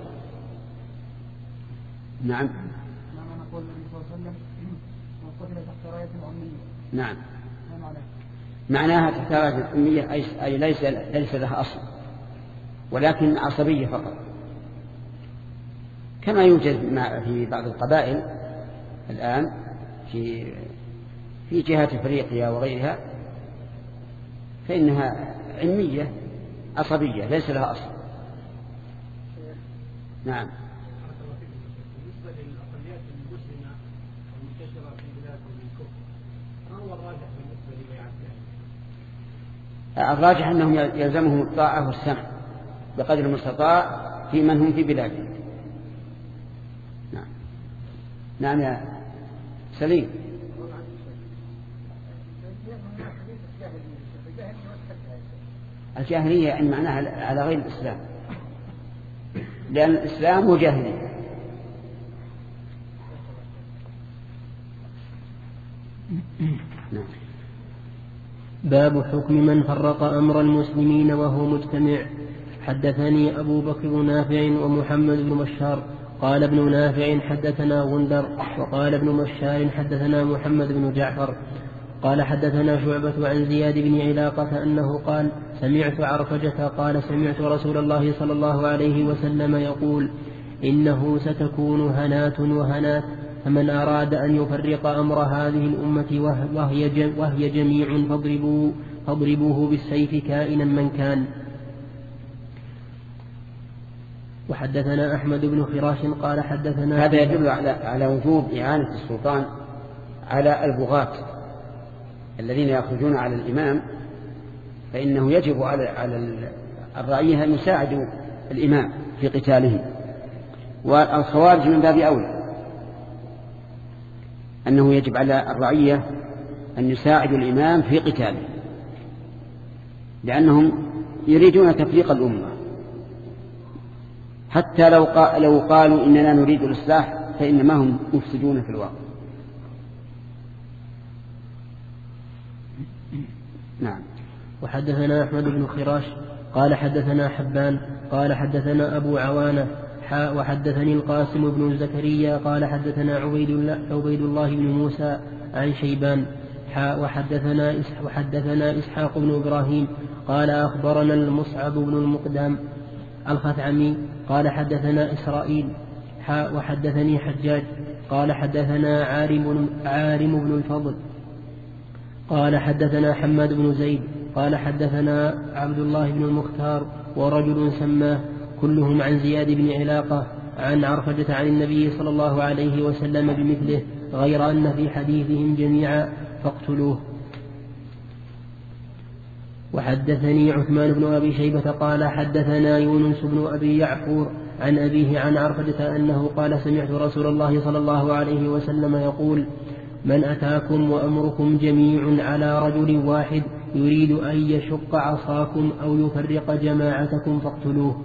[SPEAKER 1] نعم. نعم، معناها تحت راية الأمية أي ليس لها أصل، ولكن عصبية فقط، كما يوجد في بعض القبائل الآن في جهات أفريقيا وغيرها، فإنها علمية عصبية ليس لها أصل. نعم. الراجح أنهم يلزمهم الطاعة والسمع بقدر المستطاع في من هم في بلادهم. نعم. نعم يا سليم. الجاهلية يعني معناها على غير الإسلام، لأن الإسلام هو جاهلية.
[SPEAKER 4] نعم.
[SPEAKER 3] باب حكم من فرق أمر المسلمين وهو مجتمع. حدثني أبو بكر بن نافع ومحمد بن بشار قال ابن نافع حدثنا غندر وقال ابن بشار حدثنا محمد بن جعفر قال حدثنا شعبة عن زياد بن علاقة أنه قال سمعت عرفجة قال سمعت رسول الله صلى الله عليه وسلم يقول إنه ستكون هنات وهنات فمن أراد أن يفرق أمر هذه الأمة وهي جميع فاضربوه بالسيف كائنا من كان. وحدثنا أحمد بن خراش قال حدثنا
[SPEAKER 1] هذا يدل على وجوب إعانة السلطان على البغاة الذين يخرجون على الإمام، فإنه يجب على الرعية أن يساعدوا الإمام في قتالهم، والخوارج من باب أولى أنه يجب على الرعية أن يساعدوا الإمام في قتاله، لأنهم يريدون تفريق الأمة، حتى لو قالوا إننا نريد الإصلاح فإنما هم مفسدون في الواقع. نعم.
[SPEAKER 3] وحدثنا أحمد بن خراش قال حدثنا حبان قال حدثنا أبو عوانة وحدثني القاسم بن زكريا قال حدثنا عبيد الله بن موسى عن شيبان وحدثنا إسحاق بن إبراهيم قال أخبرنا المصعب بن المقدام الخثعمي قال حدثنا إسرائيل وحدثني حجاج قال حدثنا عارم بن الفضل قال حدثنا حماد بن زيد قال حدثنا عبد الله بن المختار ورجل سماه كلهم عن زياد بن علاقة عن عرفجة عن النبي صلى الله عليه وسلم بمثله غير أن في حديثهم جميعا فاقتلوه. وحدثني عثمان بن أبي شيبة قال حدثنا يونس بن أبي يعفور عن أبيه عن عرفجة أنه قال سمعت رسول الله صلى الله عليه وسلم يقول من أتاكم وأمركم جميع على رجل واحد يريد أن يشق عصاكم أو يفرق جماعتكم فاقتلوه.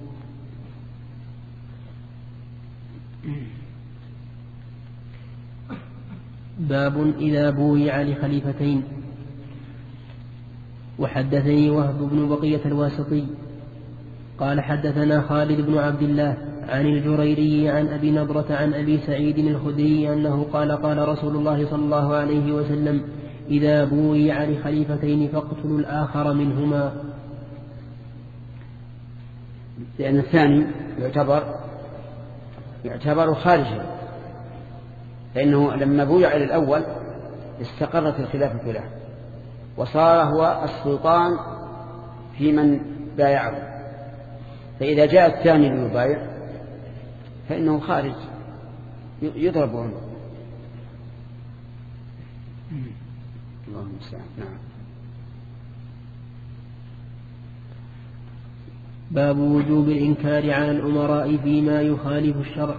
[SPEAKER 3] باب إذا بويع لخليفتين. وحدثني وهب بن بقية الواسطي قال حدثنا خالد بن عبد الله عن الجريري عن أبي نضرة عن أبي سعيد الخدري أنه قال قال رسول الله صلى الله عليه وسلم إذا بويع لخليفتين فاقتلوا الآخر منهما.
[SPEAKER 1] لأن الثاني يعتبر خارجا، فإنه لما بويع للأول استقرت الخلافة له وصار هو السلطان في من بايعه، فإذا جاء الثاني ليبايع فإنه خارج يضرب عنه. اللهم المستعان. نعم.
[SPEAKER 3] باب وجوب الإنكار على الأمراء فيما يخالف الشرع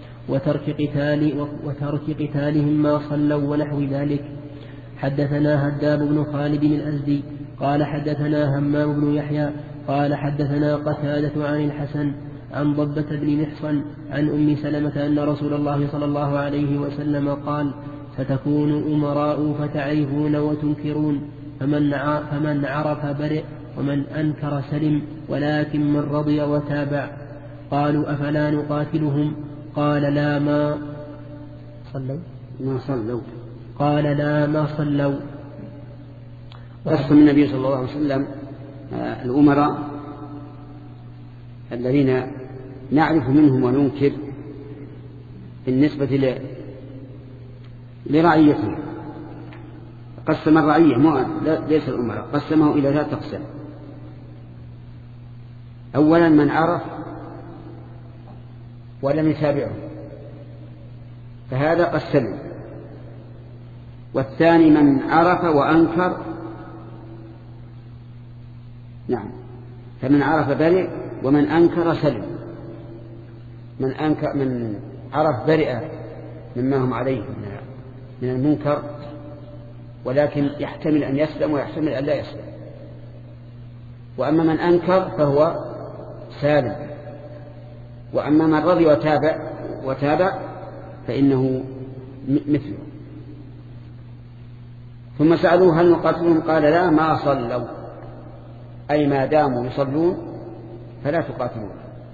[SPEAKER 3] وترك قتالهم ما صلوا ونحو ذلك. حدثنا هداب بن خالد الأزدي قال حدثنا همام بن يحيى قال حدثنا قتادة عن الحسن عن ضبة بن محصن عن أم سلمة أن رسول الله صلى الله عليه وسلم قال ستكون أمراء فتعرفون وتنكرون فمن عرف برئ ومن أنكر سلم ولكن من رضي وتابع. قالوا أفلا نقاتلهم قال لا ما صلوا قال لا ما صلوا.
[SPEAKER 1] قسم النبي صلى الله عليه وسلم الأمراء الذين نعرف منهم وننكر بالنسبة لرعيته. قسم الرعية ليس الأمراء، قسمه إلى 3 أقسام. أولا من عرف ولم يتابعه فهذا قسمه، والثاني من عرف وأنكر، نعم، فمن عرف برئ ومن أنكر سلم. من عرف برئ مما هم عليه من المنكر، ولكن يحتمل أن يسلم ويحتمل أن لا يسلم. وأما من أنكر فهو سالم، وأما من رضي وتابع فإنه مثله. ثم سألوه هل نقاتلهم؟ قال لا، ما صلوا، أي ما داموا يصلون فلا تقاتلون.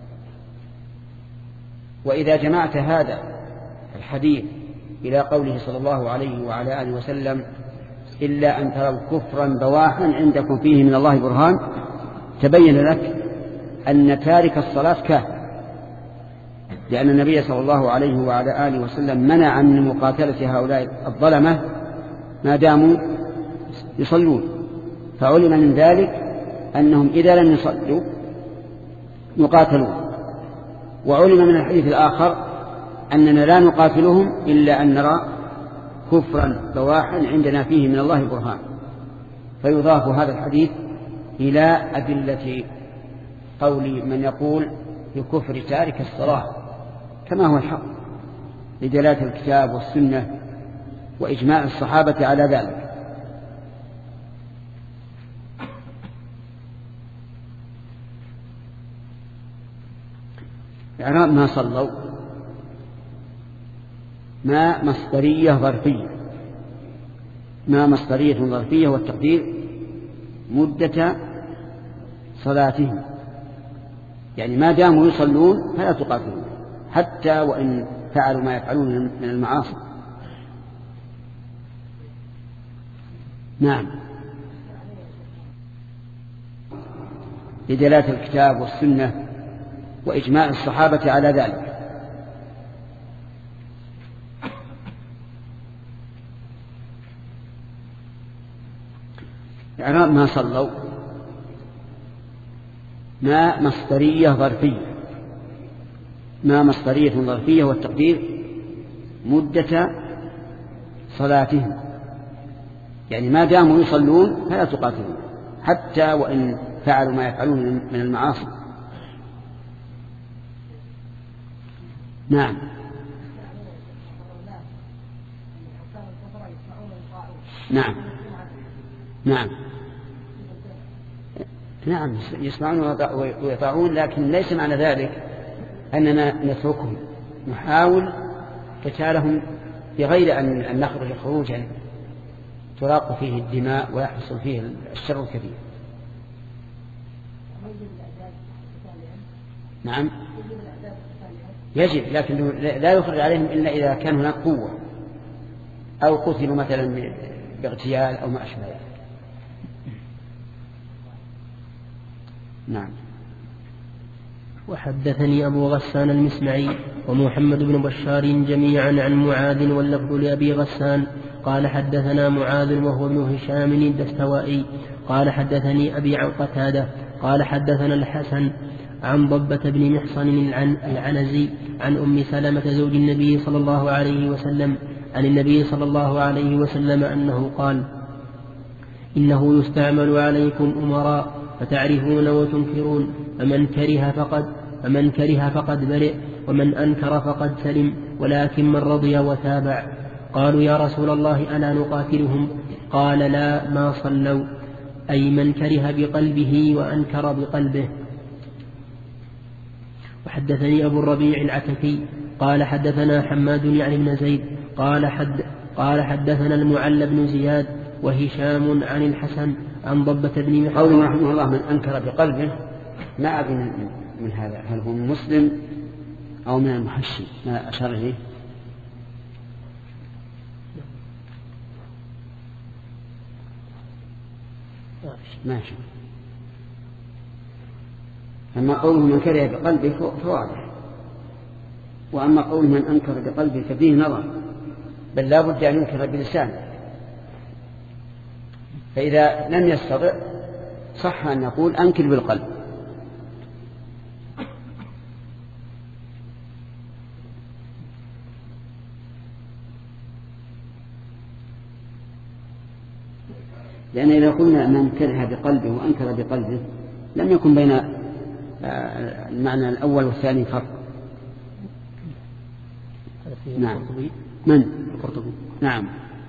[SPEAKER 1] وإذا جمعت هذا الحديث إلى قوله صلى الله عليه وعلى آله وسلم إلا أن تروا كفرا بواحا عندكم فيه من الله برهان، تبين لك أن تارك الصلاة كافر، لأن النبي صلى الله عليه وعلى آله وسلم منع من مقاتلة هؤلاء الظلمة ما داموا يصلون، فعلم من ذلك أنهم إذا لم يصلوا يقاتلون. وعلم من الحديث الآخر أننا لا نقاتلهم إلا أن نرى كفرا بواحا عندنا فيه من الله برهان، فيضاف هذا الحديث إلى أدلة قول من يقول بكفر تارك الصلاة كما هو الحق لدلالة الكتاب والسنة وإجماع الصحابة على ذلك. إعراب ما صلوا، ما مصدرية ظرفية، ما مصدرية ظرفية، والتقدير مدة صلاتهم، يعني ما داموا يصلون فلا تقاتلون حتى وإن فعلوا ما يفعلون من المعاصي. نعم، لدلالة الكتاب والسنة وإجماع الصحابة على ذلك. إعراب ما صلوا، ما مصدرية ظرفية، ما مصدرية ظرفية، والتقدير مدة صلاتهم، يعني ما داموا يصلون فلا تقاتلون حتى وإن فعلوا ما يفعلون من المعاصي. نعم. نعم نعم نعم يسمعون ويطاعون، لكن ليس معنى ذلك أننا نتركهم، نحاول قتالهم بغير أن نخرج خروجا تراق فيه الدماء ويحصل فيه الشر الكبير. نعم يجب، لكن لا يخرج عليهم إلا إذا كان هناك قوة أو قتلوا مثلا باغتيال أو ما أشبه ذلك. نعم.
[SPEAKER 3] وحدثني أبو غسان المسمعي ومحمد بن بشار جميعا عن معاذ، واللفظ لأبي غسان قال حدثنا معاذ وهو ابن هشام الدستوائي قال حدثني أبي عن قتادة قال حدثنا الحسن عن ضبة بن محصن العنزي عن أم سلمة زوج النبي صلى الله عليه وسلم عن النبي صلى الله عليه وسلم أنه قال: إنه يستعمل عليكم أمراء فتعرفون وتنكرون، فمن كره فقد برئ، ومن أنكر فقد سلم، ولكن من رضي وتابع. قالوا: يا رسول الله ألا نقاتلهم؟ قال: لا، ما صلوا، أي من كره بقلبه وأنكر بقلبه. وحدثني أبو الربيع العتكي قال حدثنا حماد يعني بن زيد قال حدثنا المعلى بن زياد وهشام عن الحسن عن ضبة بن محصن.
[SPEAKER 1] قوله رحمه الله من أنكر بقلبه، ما أدري من هذا، هل هو من مسلم أو من المحشي؟ ما أشار إليه. ماشي. أما قوله من كره بقلبه فواضح، وأما قوله من أنكر بقلبه ففيه نظر، بل لا بد أن ينكر بلسانه، فإذا لم يستطع صح أن نقول أنكر بالقلب. لأن إذا قلنا من كره بقلبه وأنكر بقلبه لم يكن بين المعنى الأول والثاني فرق. نعم. من القرطبي؟ نعم.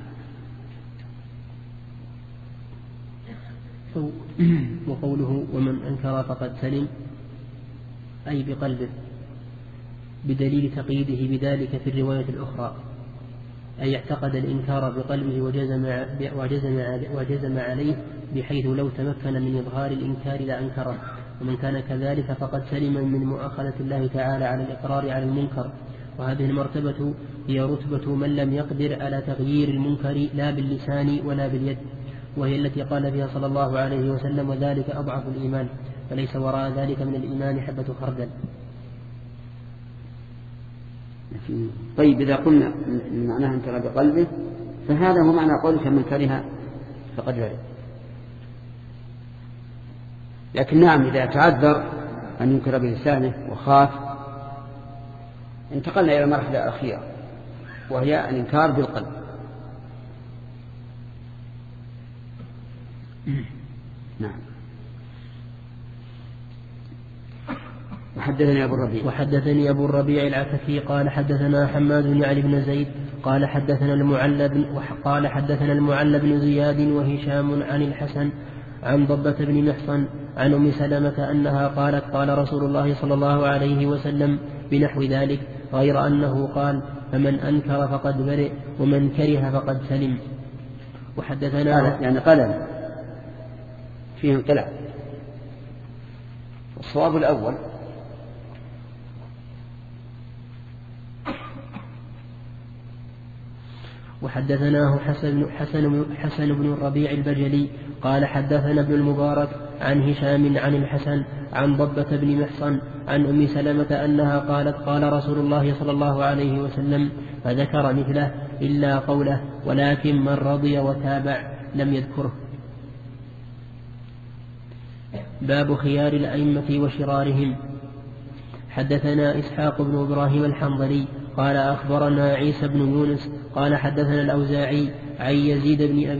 [SPEAKER 3] وقوله ومن أنكر فقد سلم أي بقلبه، بدليل تقييده بذلك في الرواية الأخرى. أي اعتقد الإنكار بقلبه وجزم عليه بحيث لو تمكن من إظهار الإنكار لأنكره. ومن كان كذلك فقد سلم من مؤاخذة الله تعالى على الإقرار على المنكر. وهذه المرتبة هي رتبة من لم يقدر على تغيير المنكر لا باللسان ولا باليد، وهي التي قال فيها صلى الله عليه وسلم: وذلك أضعف الإيمان، فليس وراء ذلك من الإيمان حبة خردل.
[SPEAKER 1] طيب إذا قلنا معناها انكر بقلبه فهذا هو معنى قولك من كره فقد ورد. لكن نعم إذا تعذر أن ينكر بلسانه وخاف انتقلنا إلى المرحلة الأخيرة وهي الإنكار بالقلب. نعم.
[SPEAKER 3] وحدثني أبو الربيع العتكي قال حدثنا حماد بن علي بن زيد قال حدثنا المعلى بن زياد وهشام عن الحسن عن ضبة بن محصن عن أم سلمة أنها قالت: قال رسول الله صلى الله عليه وسلم بنحو ذلك، غير أنه قال: فمن أنكر فقد برئ ومن كره فقد سلم. وحدثنا
[SPEAKER 1] يعني قلم فيه انقلاب. الصواب الأول
[SPEAKER 3] وحدثناه حسن بن الربيع البجلي قال حدثنا ابن المبارك عن هشام عن الحسن عن ضبة بن محصن عن أم سلمة أنها قالت: قال رسول الله صلى الله عليه وسلم، فذكر مثله إلا قوله: ولكن من رضي وتابع لم يذكره. باب خيار الأئمة وشرارهم. حدثنا إسحاق بن إبراهيم الحنظلي قال أخبرنا عيسى بن يونس قال حدثنا الأوزاعي عن يزيد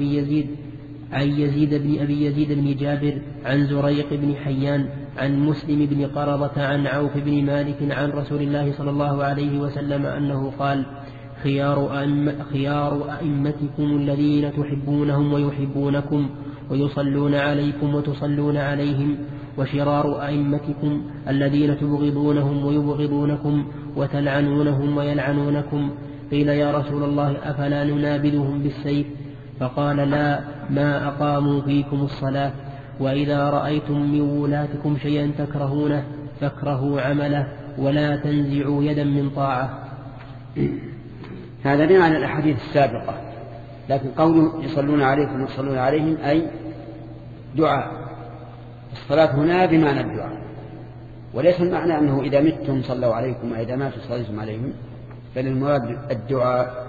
[SPEAKER 3] بن أبي يزيد بن جابر عن زريق بن حيان عن مسلم بن قرضة عن عوف بن مالك عن رسول الله صلى الله عليه وسلم أنه قال: خيار أئمتكم الذين تحبونهم ويحبونكم ويصلون عليكم وتصلون عليهم، وشرار أئمتكم الذين تبغضونهم ويبغضونكم وتلعنونهم ويلعنونكم. قيل: يا رسول الله، أفلا ننابذهم بالسيف؟ فقال: لا، ما أقاموا فيكم الصلاة. وإذا رأيتم من ولاتكم شيئا تكرهونه فاكرهوا عمله ولا تنزعوا يدا من طاعة.
[SPEAKER 1] هذا بمعنى الأحاديث السابقة، لكن قوله يصلون عليكم ويصلون عليهم أي دعاء. الصلاة هنا بمعنى الدعاء، وليس المعنى أنه إذا متم صلوا عليكم وإذا ماتوا صليتم عليهم، بل المراد الدعاء.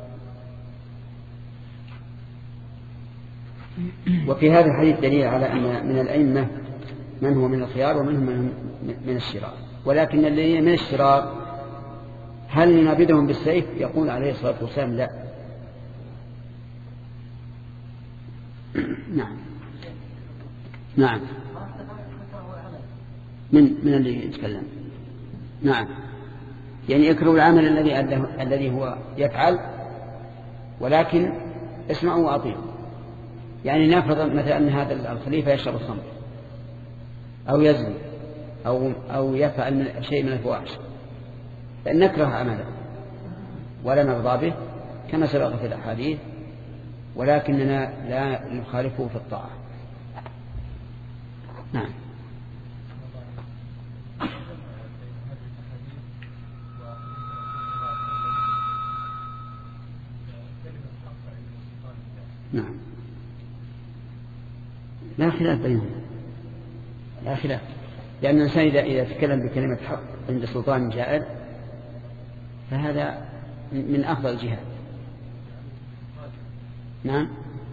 [SPEAKER 1] وفي هذا الحديث دليل على أن من الأئمة من هو من الخيار ومنهم من الشرار، ولكن الذين من الشرار هل ننابذهم بالسيف؟ يقول عليه الصلاة والسلام: لا. نعم من اللي يتكلم. نعم، يعني يكره العمل الذي هو يفعل، ولكن اسمعوا وأطيعوا. يعني نفرض مثلا أن هذا الخليفة يشرب الخمر أو يزني أو يفعل شيء من الفواحش، فإن نكره عمله ولا نرضى به كما سبق في الأحاديث، ولكننا لا نخالفه في الطاعة. نعم. نعم، لا خلاف بينهم، لا خلاف، لأن الإنسان إذا تكلم بكلمة حق عند سلطان جائر فهذا من أفضل الجهاد. نعم،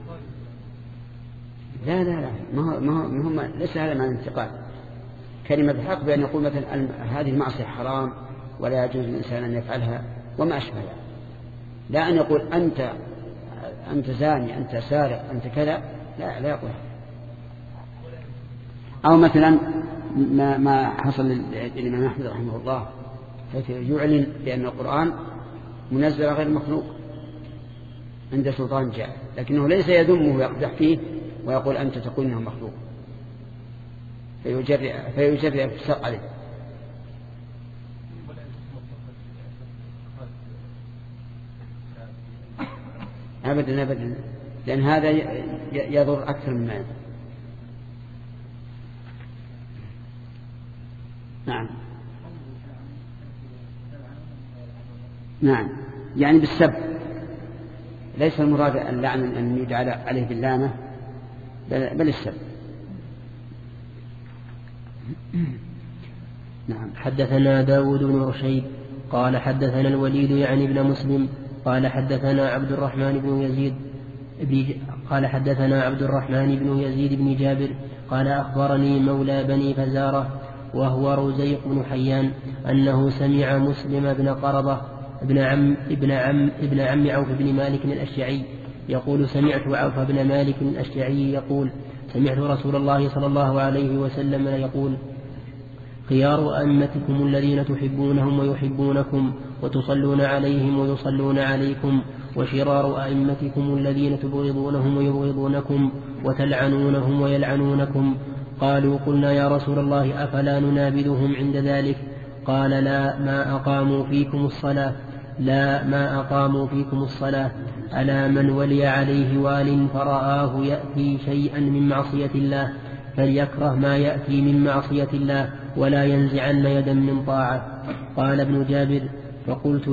[SPEAKER 1] لا ما هو ليس هذا معنى الانتقاد. كلمة الحق بأن يقول مثلا هذه المعصية حرام ولا يجوز للإنسان أن يفعلها وما أشبهها، لا أن يقول أنت زاني، أنت سارق، أنت كذا، لا يقول. أو مثلا ما حصل للإمام أحمد رحمه الله حيث يعلن بأن القرآن منزل غير مخلوق عند سلطان جاء، لكنه ليس يذمه ويقدح فيه ويقول أنت تقول إنه مخلوق، فيجرئ الفساق عليه. أبدا أبدا، لأن هذا يضر أكثر من ماذا. نعم نعم، يعني بالسب، ليس المراد اللعن أن يجعل عليه باللامة، بل السب.
[SPEAKER 3] نعم. حدثنا داود بن رشيد قال حدثنا الوليد يعني ابن مسلم قال حدثنا عبد الرحمن بن يزيد بن جابر قال أخبرني مولى بني فزارة وهو رزيق بن حيان أنه سمع مسلم بن قرضة ابن عم عوف بن مالك الأشجعي يقول سمعت عوف بن مالك الأشجعي يقول سمعت رسول الله صلى الله عليه وسلم يقول خيار أئمتكم الذين تحبونهم ويحبونكم وتصلون عليهم ويصلون عليكم، وشرار أئمتكم الذين تبغضونهم ويبغضونكم وتلعنونهم ويلعنونكم. قالوا قلنا يا رسول الله أفلا ننابذهم عند ذلك؟ قال لا ما أقاموا فيكم الصلاة ألا من ولي عليه وال فرآه يأتي شيئا من معصية الله فليكره ما يأتي من معصية الله ولا ينزعن يدا من طاعة. قال ابن جابر فقلت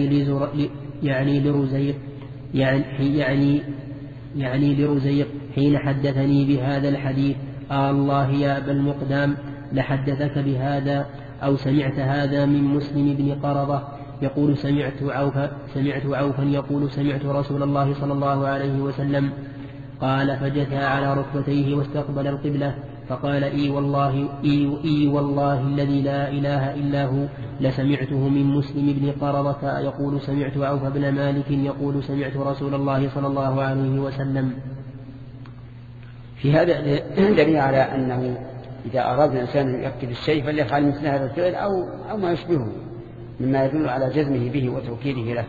[SPEAKER 3] يعني لرزيق حين حدثني بهذا الحديث الله يا أبا المقدام لحدثك بهذا أو سمعت هذا من مسلم بن قرضة يقول سمعت عوفا يقول سمعت رسول الله صلى الله عليه وسلم. قال فجثى على ركبتيه واستقبل القبلة فقال إي والله الذي لا إله إلا هو لسمعته من مسلم بن قرضة يقول سمعت عوف بن مالك يقول سمعت رسول الله صلى الله عليه وسلم.
[SPEAKER 1] في هذا دليل على أنه إذا أراد الإنسان أن يكتب الشيء فليفعل مثل هذا الفعل أو ما يشبهه مما يدل على جزمه به وتوكيده له.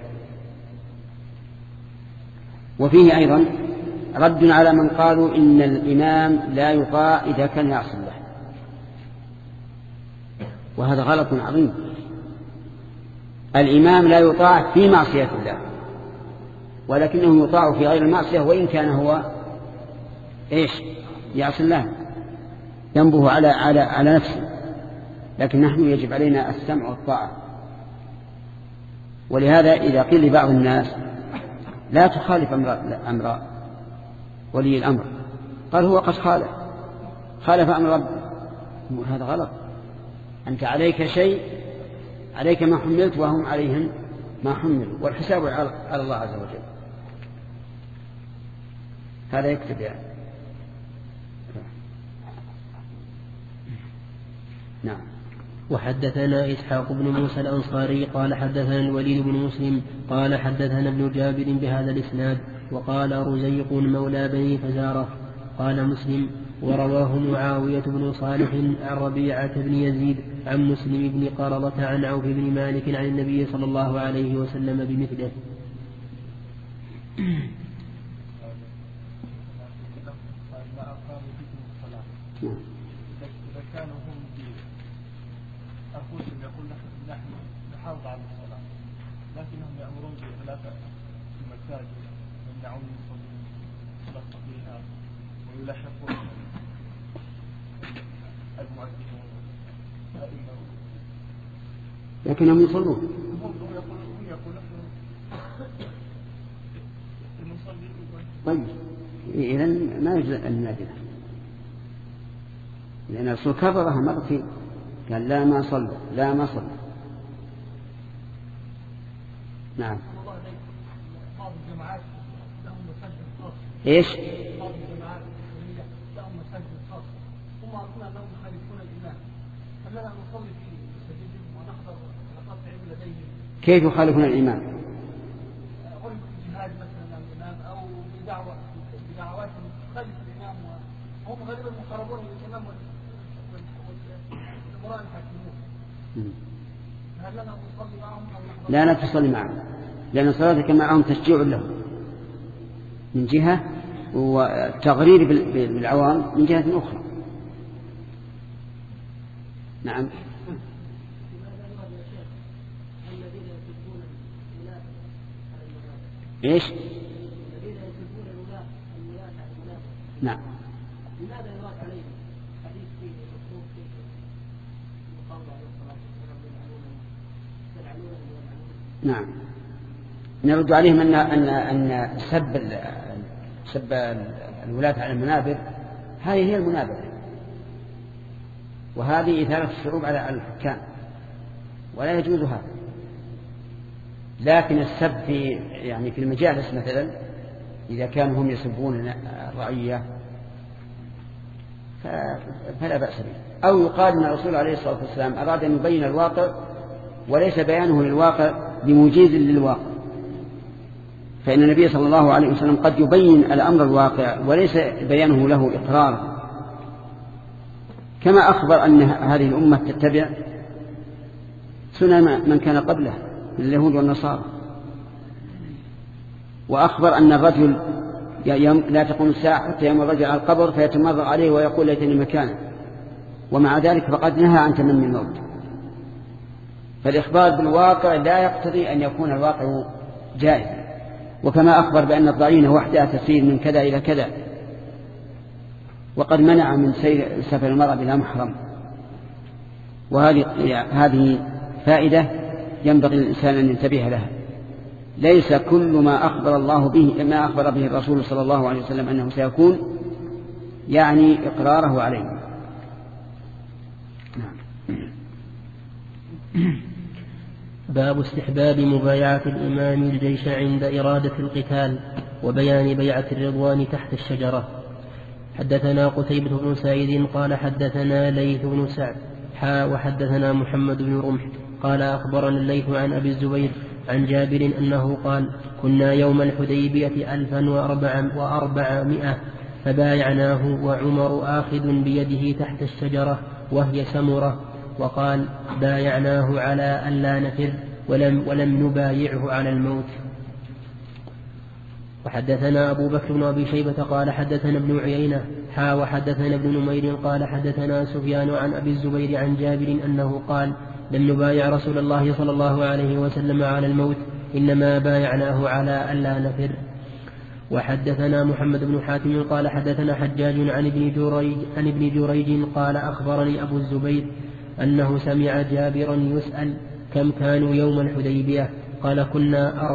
[SPEAKER 1] وفيه أيضا رد على من قالوا إن الإمام لا يطاع إذا كان يعصي الله، وهذا غلط عظيم. الإمام لا يطاع في معصية الله، ولكنه يطاع في غير المعصية وإن كان هو يعصي الله ينبه على نفسه، لكن نحن يجب علينا السمع والطاعة. ولهذا إذا قيل لبعض الناس لا تخالف أمر ولي الأمر، قال هو قد خالف أمر ربه، هذا غلط. أنت عليك شيء، عليك ما حملت وهم عليهم ما حملوا، والحساب على الله عز وجل. هذا يكتب يعني. نعم.
[SPEAKER 3] وحدثنا إسحاق بن موسى الأنصاري قال حدثنا الوليد بن مسلم قال حدثنا ابن جابر بهذا الإسناد وقال رزيق مولى بني فزارة. قال مسلم ورواه معاوية بن صالح عن ربيعة بن يزيد عن مسلم بن قرضة عن عوف بن مالك عن النبي صلى الله عليه وسلم بمثله.
[SPEAKER 4] يقول نحن نحافظ على الصلاة، لكنهم يأمرون بإغلاق المساجد ويمنعون المصلين الصلاة فيها ويلاحقون المؤذنين،
[SPEAKER 1] لكنهم يصلون.
[SPEAKER 4] هم يقولون المصلين.
[SPEAKER 1] طيب إذن ما يجوز النافلة، لأن الرسول كررها مرتين قال لا ما صلى. نعم.
[SPEAKER 2] بعض الجماعات لهم مساجد خاصة.
[SPEAKER 1] ايش؟
[SPEAKER 2] بعض الجماعات لهم مساجد خاصة، هم أظن أنهم يخالفون الإمام، فلنا نصلي في مساجدهم ونحضر حلقات علم لديهم.
[SPEAKER 1] كيف يخالفون الإمام؟
[SPEAKER 2] قل جهاد مثلا الإمام أو بدعوات تخالف الإمام، وهم غالبا مقربون للإمام والمرأة الحاكمون. هل لنا نصلي معهم أو
[SPEAKER 1] لا تصلي معهم، لأن صلاتك معهم تشجيع لهم من جهة وتغرير بالعوام من جهة أخرى. نعم. ايش؟ نعم.
[SPEAKER 2] لماذا يراد عليه حديث فيه مكتوب فيه قول عليه الصلاة والسلام يلعنونه.
[SPEAKER 1] نعم. نرد عليهم أن سب الولاة على المنابر هذه هي المنابر، وهذه إثارة الشعوب على الحكام، ولا يجوز هذا. لكن السب في المجالس مثلا إذا كانوا هم يسبون الرعية فلا بأس به. أو يقال أن الرسول عليه الصلاة والسلام أراد أن يبين الواقع وليس بيانه للواقع بمجيز للواقع، فإن النبي صلى الله عليه وسلم قد يبين الأمر الواقع وليس بيانه له إقرار، كما أخبر أن هذه الأمة تتبع سنن من كان قبله من اليهود والنصارى، وأخبر أن الرجل لا تقوم الساعة حتى يوم الرجل على القبر فيتمرغ عليه ويقول ليتني مكانه، ومع ذلك فقد نهى عن تمني الموت. فالإخبار بالواقع لا يقتضي أن يكون الواقع جائزا. وكما أخبر بأن الضعينة وحدها تسير من كذا إلى كذا، وقد منع من سفر المرأة بلا محرم. وهذه فائدة ينبغي للإنسان أن ينتبه لها. ليس كل ما أخبر به الرسول صلى الله عليه وسلم أنه سيكون يعني إقراره عليه.
[SPEAKER 3] باب استحباب مبايعة الإمام الجيش عند إرادة القتال وبيان بيعة الرضوان تحت الشجرة. حدثنا قتيبة بن سعيد قال حدثنا ليث بن سعد وحدثنا محمد بن رمح قال أخبرنا الليث عن أبي الزبير عن جابر أنه قال كنا يوم الحديبية 1400 فبايعناه وعمر آخذ بيده تحت الشجرة وهي سمرة، وقال بايعناه على ألا نفر ولم نبايعه على الموت. وحدثنا أبو بكر بن أبي شيبة قال حدثنا ابن عيينة وحدثنا ابن نمير قال حدثنا سفيان عن أبي الزبير عن جابر أنه قال لم نبايع رسول الله صلى الله عليه وسلم على الموت، إنما بايعناه على ألا نفر. وحدثنا محمد بن حاتم قال حدثنا حجاج عن ابن جريج قال أخبرني أبو الزبير أنه سمع جابرا يسأل كم كانوا يوم الحديبية، قال كنا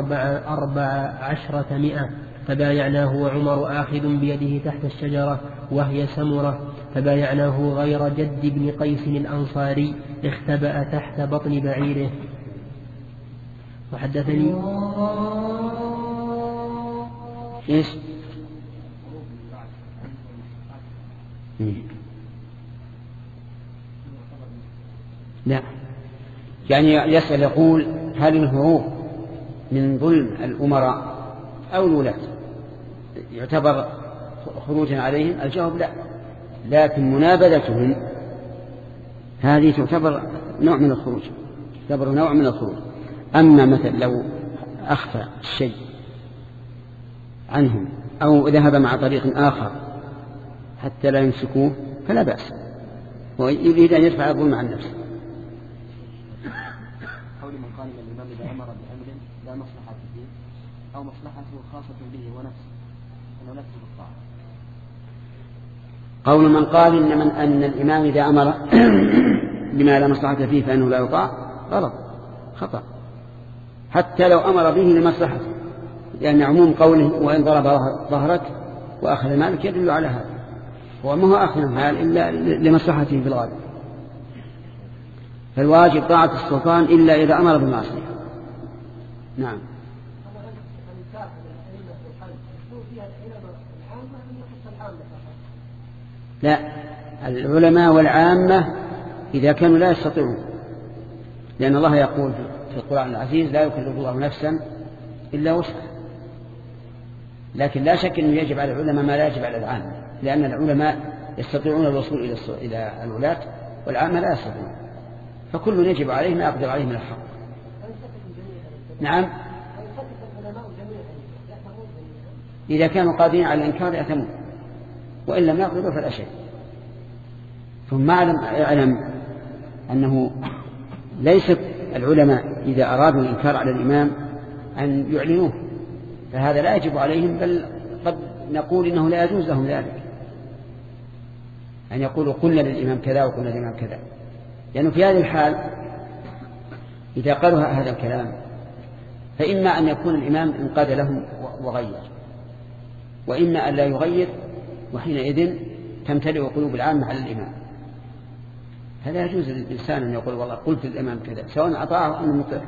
[SPEAKER 3] 1400 فبايعناه وعمر آخذ بيده تحت الشجرة وهي سمرة، فبايعناه غير جد بن قيس الأنصاري اختبأ تحت بطن بعيره. وحدثني
[SPEAKER 1] إيش؟ لا، يعني يسأل يقول هل الهروب من ظلم الأمراء أو الولاة يعتبر خروجا عليهم؟ الجواب لا، لكن منابذتهم هذه تعتبر نوع من الخروج، أما مثل لو أخفى الشيء عنهم أو ذهب مع طريق آخر حتى لا يمسكوه فلا بأس، ويريد أن يدفع الظلم عن نفسه.
[SPEAKER 5] قول من قال الإمام إذا أمر بأمر لا مصلحة فيه أو مصلحته خاصة به ونفسه أنه لا تجب الطاعة.
[SPEAKER 1] قول من قال أن الإمام إذا أمر بما لا مصلحة فيه فإنه لا يطاع غلط، خطأ، حتى لو أمر به لمصلحته، لأن عموم قوله وإن ضرب ظهرك وأخذ مالك يدل على هذا، وما هو أخذ المال إلا لمصلحته في الغالب. فالواجب طاعة السلطان إلا إذا أمر بالمعصية. نعم. لا، العلماء والعامة إذا كانوا لا يستطيعون، لأن الله يقول في القرآن العزيز لا يكلف الله نفسا إلا وسعها، لكن لا شك أنه يجب على العلماء ما لا يجب على العامة، لأن العلماء يستطيعون الوصول إلى الولاة والعامة لا يستطيعون، فكل يجب عليه ما يقدر عليه من الحق. نعم، إذا كانوا قادرين على الإنكار يأتمون، وإن لم يقدروا فلا شيء. ثم اعلم أنه ليس العلماء إذا أرادوا الإنكار على الإمام أن يعلنوه، فهذا لا يجب عليهم، بل قد نقول إنه لا يجوز لهم ذلك. أن يقولوا قلنا للإمام كذا وقلنا للإمام كذا، لأنه في هذه الحال إذا قالوا هذا الكلام فإما أن يكون الإمام انقاد لهم وغير، وإما أن لا يغير، وحينئذ تمتلئ قلوب العامة على الإمام. هذا يجوز للإنسان أن يقول والله قلت للإمام كذا سواء أطاعه أو مطيع،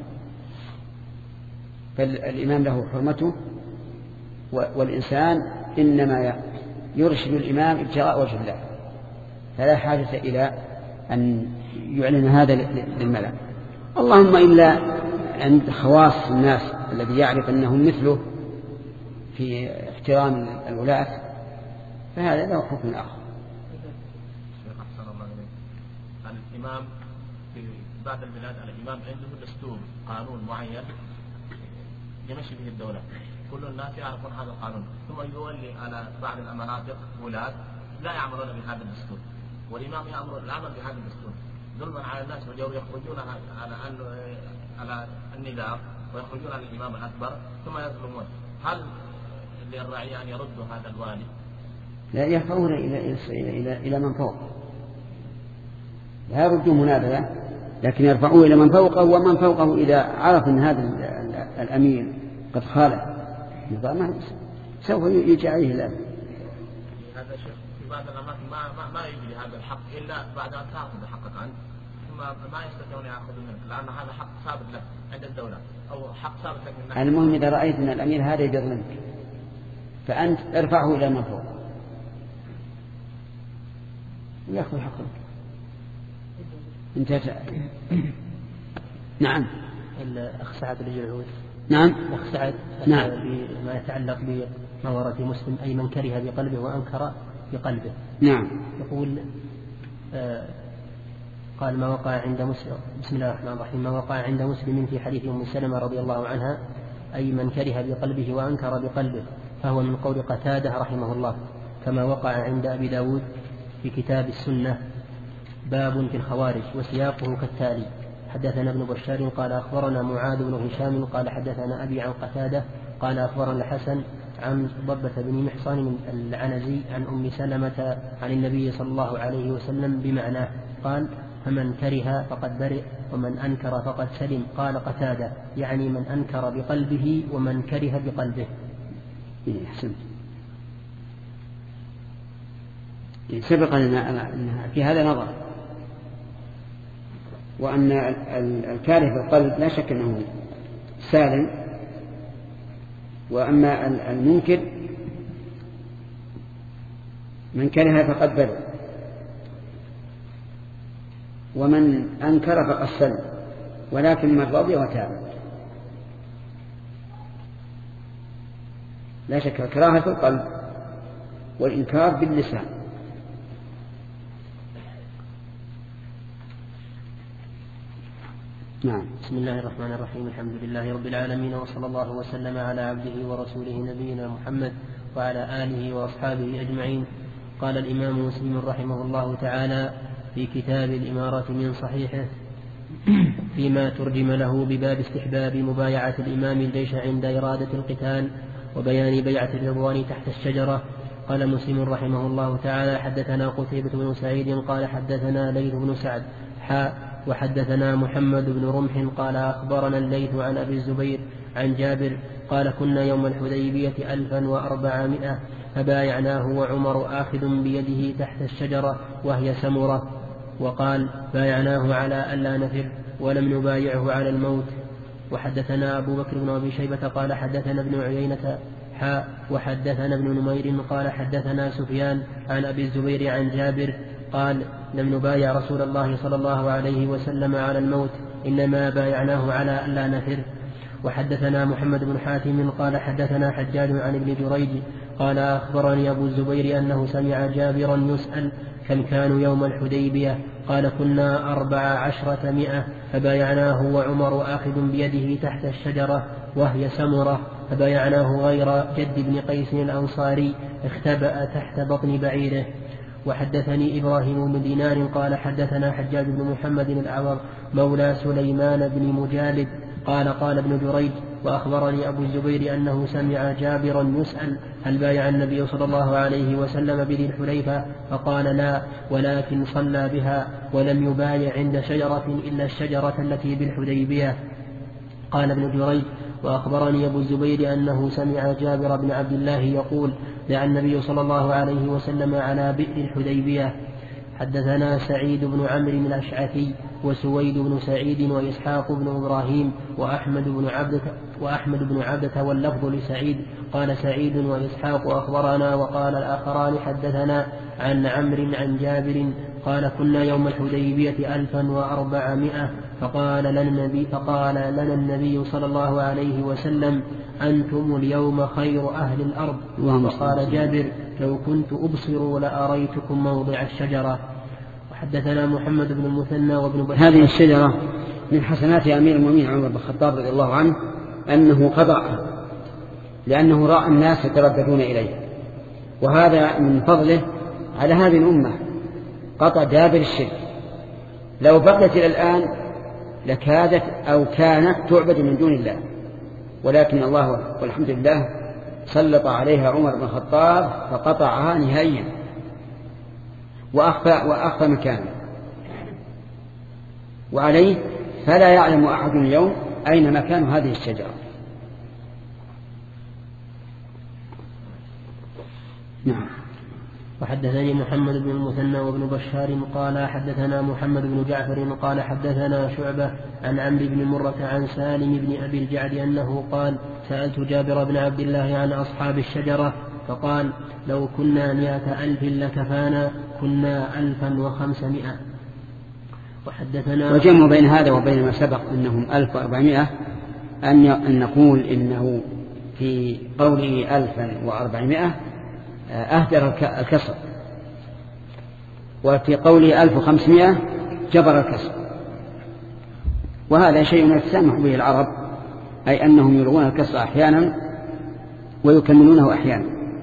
[SPEAKER 1] فالإمام له حرمته، والإنسان إنما يرشد الإمام ابتغاء وجه الله، فلا حاجة إلى أن يعلن هذا للملأ. اللهم إلا عند خواص الناس الذي يعرف أنهم مثله في احترام الولاة فهذا له حكم آخر.
[SPEAKER 6] الإمام في بعض البلاد الإمام عنده دستور قانون معين يمشي به الدولة، كل الناس يعرفون هذا القانون، ثم يولي على بعض المناطق ولاة لا يعملون بهذا الدستور، والإمام يأمر العمل بهذا الدستور ظلما على الناس، ويخرجون على النظام ويخرجون على الإمام الأكبر ثم يظلمون. هل للرعية أن يردوا هذا الوالي؟
[SPEAKER 1] لا، يرفعون إلى من فوق، لا يردوا منابذة، لكن يرفعون إلى من فوقه، ومن فوقه إذا عرف أن هذا الأمير قد خالف نظامه سوف يجي عليه الأمر.
[SPEAKER 6] هذا شيخ في بعض الأماكن ما يجري هذا الحق إلا بعد أن تأخذ حقك أنت، ثم ما يستطيعون يأخذوا منك، لأن هذا حق ثابت لك عند الدولة أو حق ثابت لك من ناحية.
[SPEAKER 1] المهم إذا رأيت أن الأمير هذا يظلمك فأنت ارفعه إلى من فوق ويأخذ حقك. انتهت. نعم.
[SPEAKER 3] الأخ سعد الجلعوي.
[SPEAKER 1] نعم.
[SPEAKER 3] الأخ سعد.
[SPEAKER 1] نعم.
[SPEAKER 3] بما يتعلق بما ورد في مسلم أي من كره بقلبه وأنكر بقلبه.
[SPEAKER 1] نعم.
[SPEAKER 3] يقول قال ما وقع عند مسلم، بسم الله الرحمن الرحيم، ما وقع عند مسلم في حديث أم سلمة رضي الله عنها أي من كره بقلبه وأنكر بقلبه، فهو من قول قتادة رحمه الله، كما وقع عند أبي داود في كتاب السنة باب في الخوارج، وسياقه كالتالي: حدثنا ابن بشار قال أخبرنا معاذ بن هشام قال حدثنا أبي عن قتادة قال أخبرنا الحسن عن ضبة بن محصن العنزي عن أم سلمة عن النبي صلى الله عليه وسلم بمعناه، قال: فمن كره فقد برئ ومن أنكر فقد سلم. قال قتادة: يعني من أنكر بقلبه ومن كره بقلبه.
[SPEAKER 1] أحسنت. سبق لنا في هذا نظر، وأن الكاره بالقلب لا شك أنه سالم، وأما المنكر من كره فقد برئ ومن أنكر فقد سلم، ولكن من رضي وتاب. لا شك الكراهة في القلب والإنكار باللسان. نعم.
[SPEAKER 3] بسم الله الرحمن الرحيم، الحمد لله رب العالمين، وصلى الله وسلم على عبده ورسوله نبينا محمد وعلى آله وأصحابه أجمعين. قال الإمام مسلم رحمه الله تعالى في كتاب الإمارة من صحيحه فيما ترجم له بباب استحباب مبايعة الإمام الجيش عند إرادة القتال وبيان بيعة الرضوان تحت الشجرة. قال مسلم رحمه الله تعالى: حدثنا قتيبة بن سعيد قال حدثنا ليث بن سعد وحدثنا محمد بن رمح قال أخبرنا الليث عن أبي الزبير عن جابر قال: كنا يوم الحديبية 1400 فبايعناه وعمر آخذ بيده تحت الشجرة وهي سمرة. وقال: بايعناه على ألا نفر ولم نبايعه على الموت. وحدثنا أبو بكر بن أبي شيبة قال حدثنا ابن عيينة وحدثنا ابن نمير قال حدثنا سفيان عن أبي الزبير عن جابر قال: لم نبايع رسول الله صلى الله عليه وسلم على الموت، إنما بايعناه على ألا نفر. وحدثنا محمد بن حاتم قال حدثنا حجاج عن ابن جريج قال: أخبرني أبو الزبير أنه سمع جابرا يسأل: كم كانوا يوم الحديبية؟ قال: كنا 1400 فبايعناه وعمر آخذ بيده تحت الشجرة وهي سمرة، فبايعناه غير جد بن قيس الأنصاري اختبأ تحت بطن بعيره. وحدثني إبراهيم بن دينار قال حدثنا حجاج بن محمد الأعور مولى سليمان بن مجالد قال: قال ابن جريج: وأخبرني أبو الزبير أنه سمع جابرا يسأل هل بايع النبي صلى الله عليه وسلم بذي الحليفة فقال لا ولكن صلى بها ولم يبايع عند شجرة إلا الشجرة التي بالحديبية. قال ابن جريج وأخبرني أبو الزبير أنه سمع جابر بن عبد الله يقول دعا النبي صلى الله عليه وسلم على بئر الحديبية. حدثنا سعيد بن عمرو الأشعثي وسويد بن سعيد وإسحاق بن إبراهيم وأحمد بن عبدة واللفظ لسعيد. قال سعيد وإسحاق أخبرنا وقال الآخران حدثنا عن عمرو عن جابر قال كنا يوم الحديبية 1400 فقال لنا النبي صلى الله عليه وسلم أنتم اليوم خير أهل الأرض. وقال جابر لو كنت أبصر لأريتكم موضع الشجرة. وحدثنا محمد بن المثنى وابن بشار.
[SPEAKER 1] هذه الشجرة من حسنات أمير المؤمنين عمر بن الخطاب رضي الله عنه أنه قطعها لأنه رأى الناس يترددون إليه، وهذا من فضله على هذه الأمة قطع دابر الشرك. لو بقيت إلى الآن لكادت أو كانت تعبد من دون الله، ولكن الله والحمد لله سلط عليها عمر بن الخطاب فقطعها نهائيا وأخفى مكانه، وعليه فلا يعلم أحد اليوم أين مكان هذه الشجرة. نعم.
[SPEAKER 3] وحدثني محمد بن المثنى وابن بشار قال حدثنا محمد بن جعفر قال حدثنا شعبة عن عمرو بن مرة عن سالم بن أبي الجعد أنه قال سألت جابر بن عبد الله عن أصحاب الشجرة فقال لو كنا 100,000 لكفانا كنا 1500. وحدثنا
[SPEAKER 1] وجمع بين هذا وبين ما سبق أنهم 1400 أن نقول إنه في قوله 1400 أهدر الكسر، وفي قوله 1500 جبر الكسر، وهذا شيء يتسامح به العرب، أي أنهم يلغون الكسر أحيانا ويكملونه أحيانا.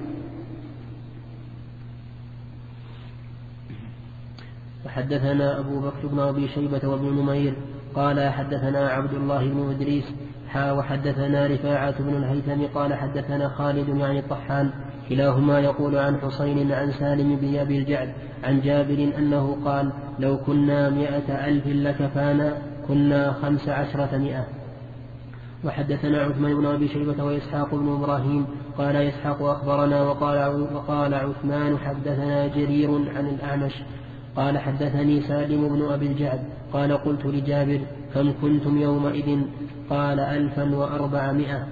[SPEAKER 3] وحدثنا أبو بكر بن أبي شيبة وابن نمير قال حدثنا عبد الله بن إدريس وحدثنا رفاعة بن الهيثم قال حدثنا خالد يعني الطحان كلاهما يقول عن حسين عن سالم بن أبي الجعد عن جابر أنه قال لو كنا 100,000 لكفانا كنا 1500. وحدثنا عثمان بن أبي شيبة وإسحاق بن إبراهيم قال إسحاق أخبرنا وقال عثمان حدثنا جرير عن الأعمش قال حدثني سالم بن أبي الجعد قال قلت لجابر كم كنتم يومئذ قال 1400.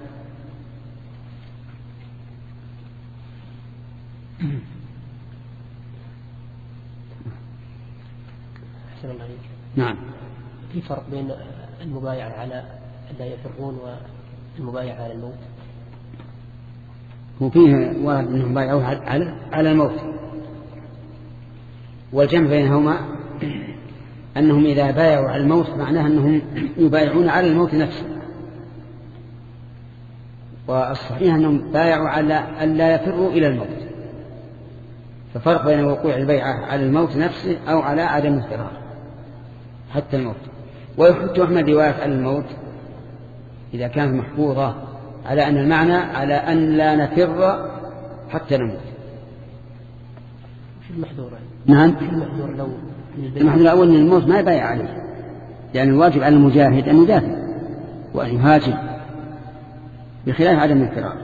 [SPEAKER 3] أحسن الله عليك.
[SPEAKER 1] نعم.
[SPEAKER 3] في فرق بين المبايعة على لا يفرون والمبايعة على الموت؟
[SPEAKER 1] هو فيه وارد أنهم بايعوا على الموت، والجمع بينهما أنهم إذا بايعوا على الموت معناه أنهم يبايعون على الموت نفسه، والصحيح أنهم بايعوا على أن لا يفروا إلى الموت. ففرق بين وقوع البيعة على الموت نفسه أو على عدم الفرار حتى الموت. ويحمل رواية على الموت إذا كانت محفوظة على أن المعنى على أن لا نفر حتى نموت.
[SPEAKER 3] شو المحذور؟
[SPEAKER 1] نعم.
[SPEAKER 3] شو المحذور لو
[SPEAKER 1] المحذور الأول أن الموت ما يبايع عليه، يعني الواجب على المجاهد أن يدافع وأن يهاجم بخلاف عدم الفرار.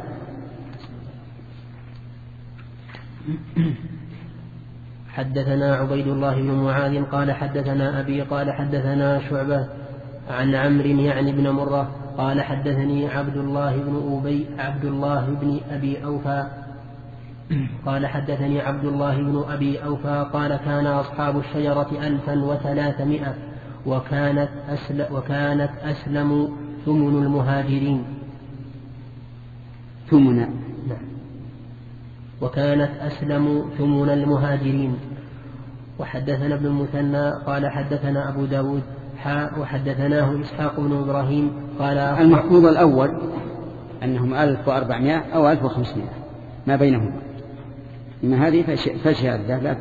[SPEAKER 3] حدثنا عبيد الله بن معاذ قال حدثنا أبي قال حدثنا شعبة عن عمرو يعني بن مرة قال حدثني عبد الله بن أبي أوفى قال حدثني عبد الله بن أبي أوفى قال كان أصحاب الشجرة 1300 وكانت أسلم ثمن المهاجرين. وكانت أسلم ثمن المهاجرين. وحدثنا ابن المثنى قال حدثنا أبو داود وحدثناه إسحاق بن إبراهيم قال
[SPEAKER 1] المحفوظ الأول أنهم 1400 أو 1500 ما بينهما، إما هذه فشهادة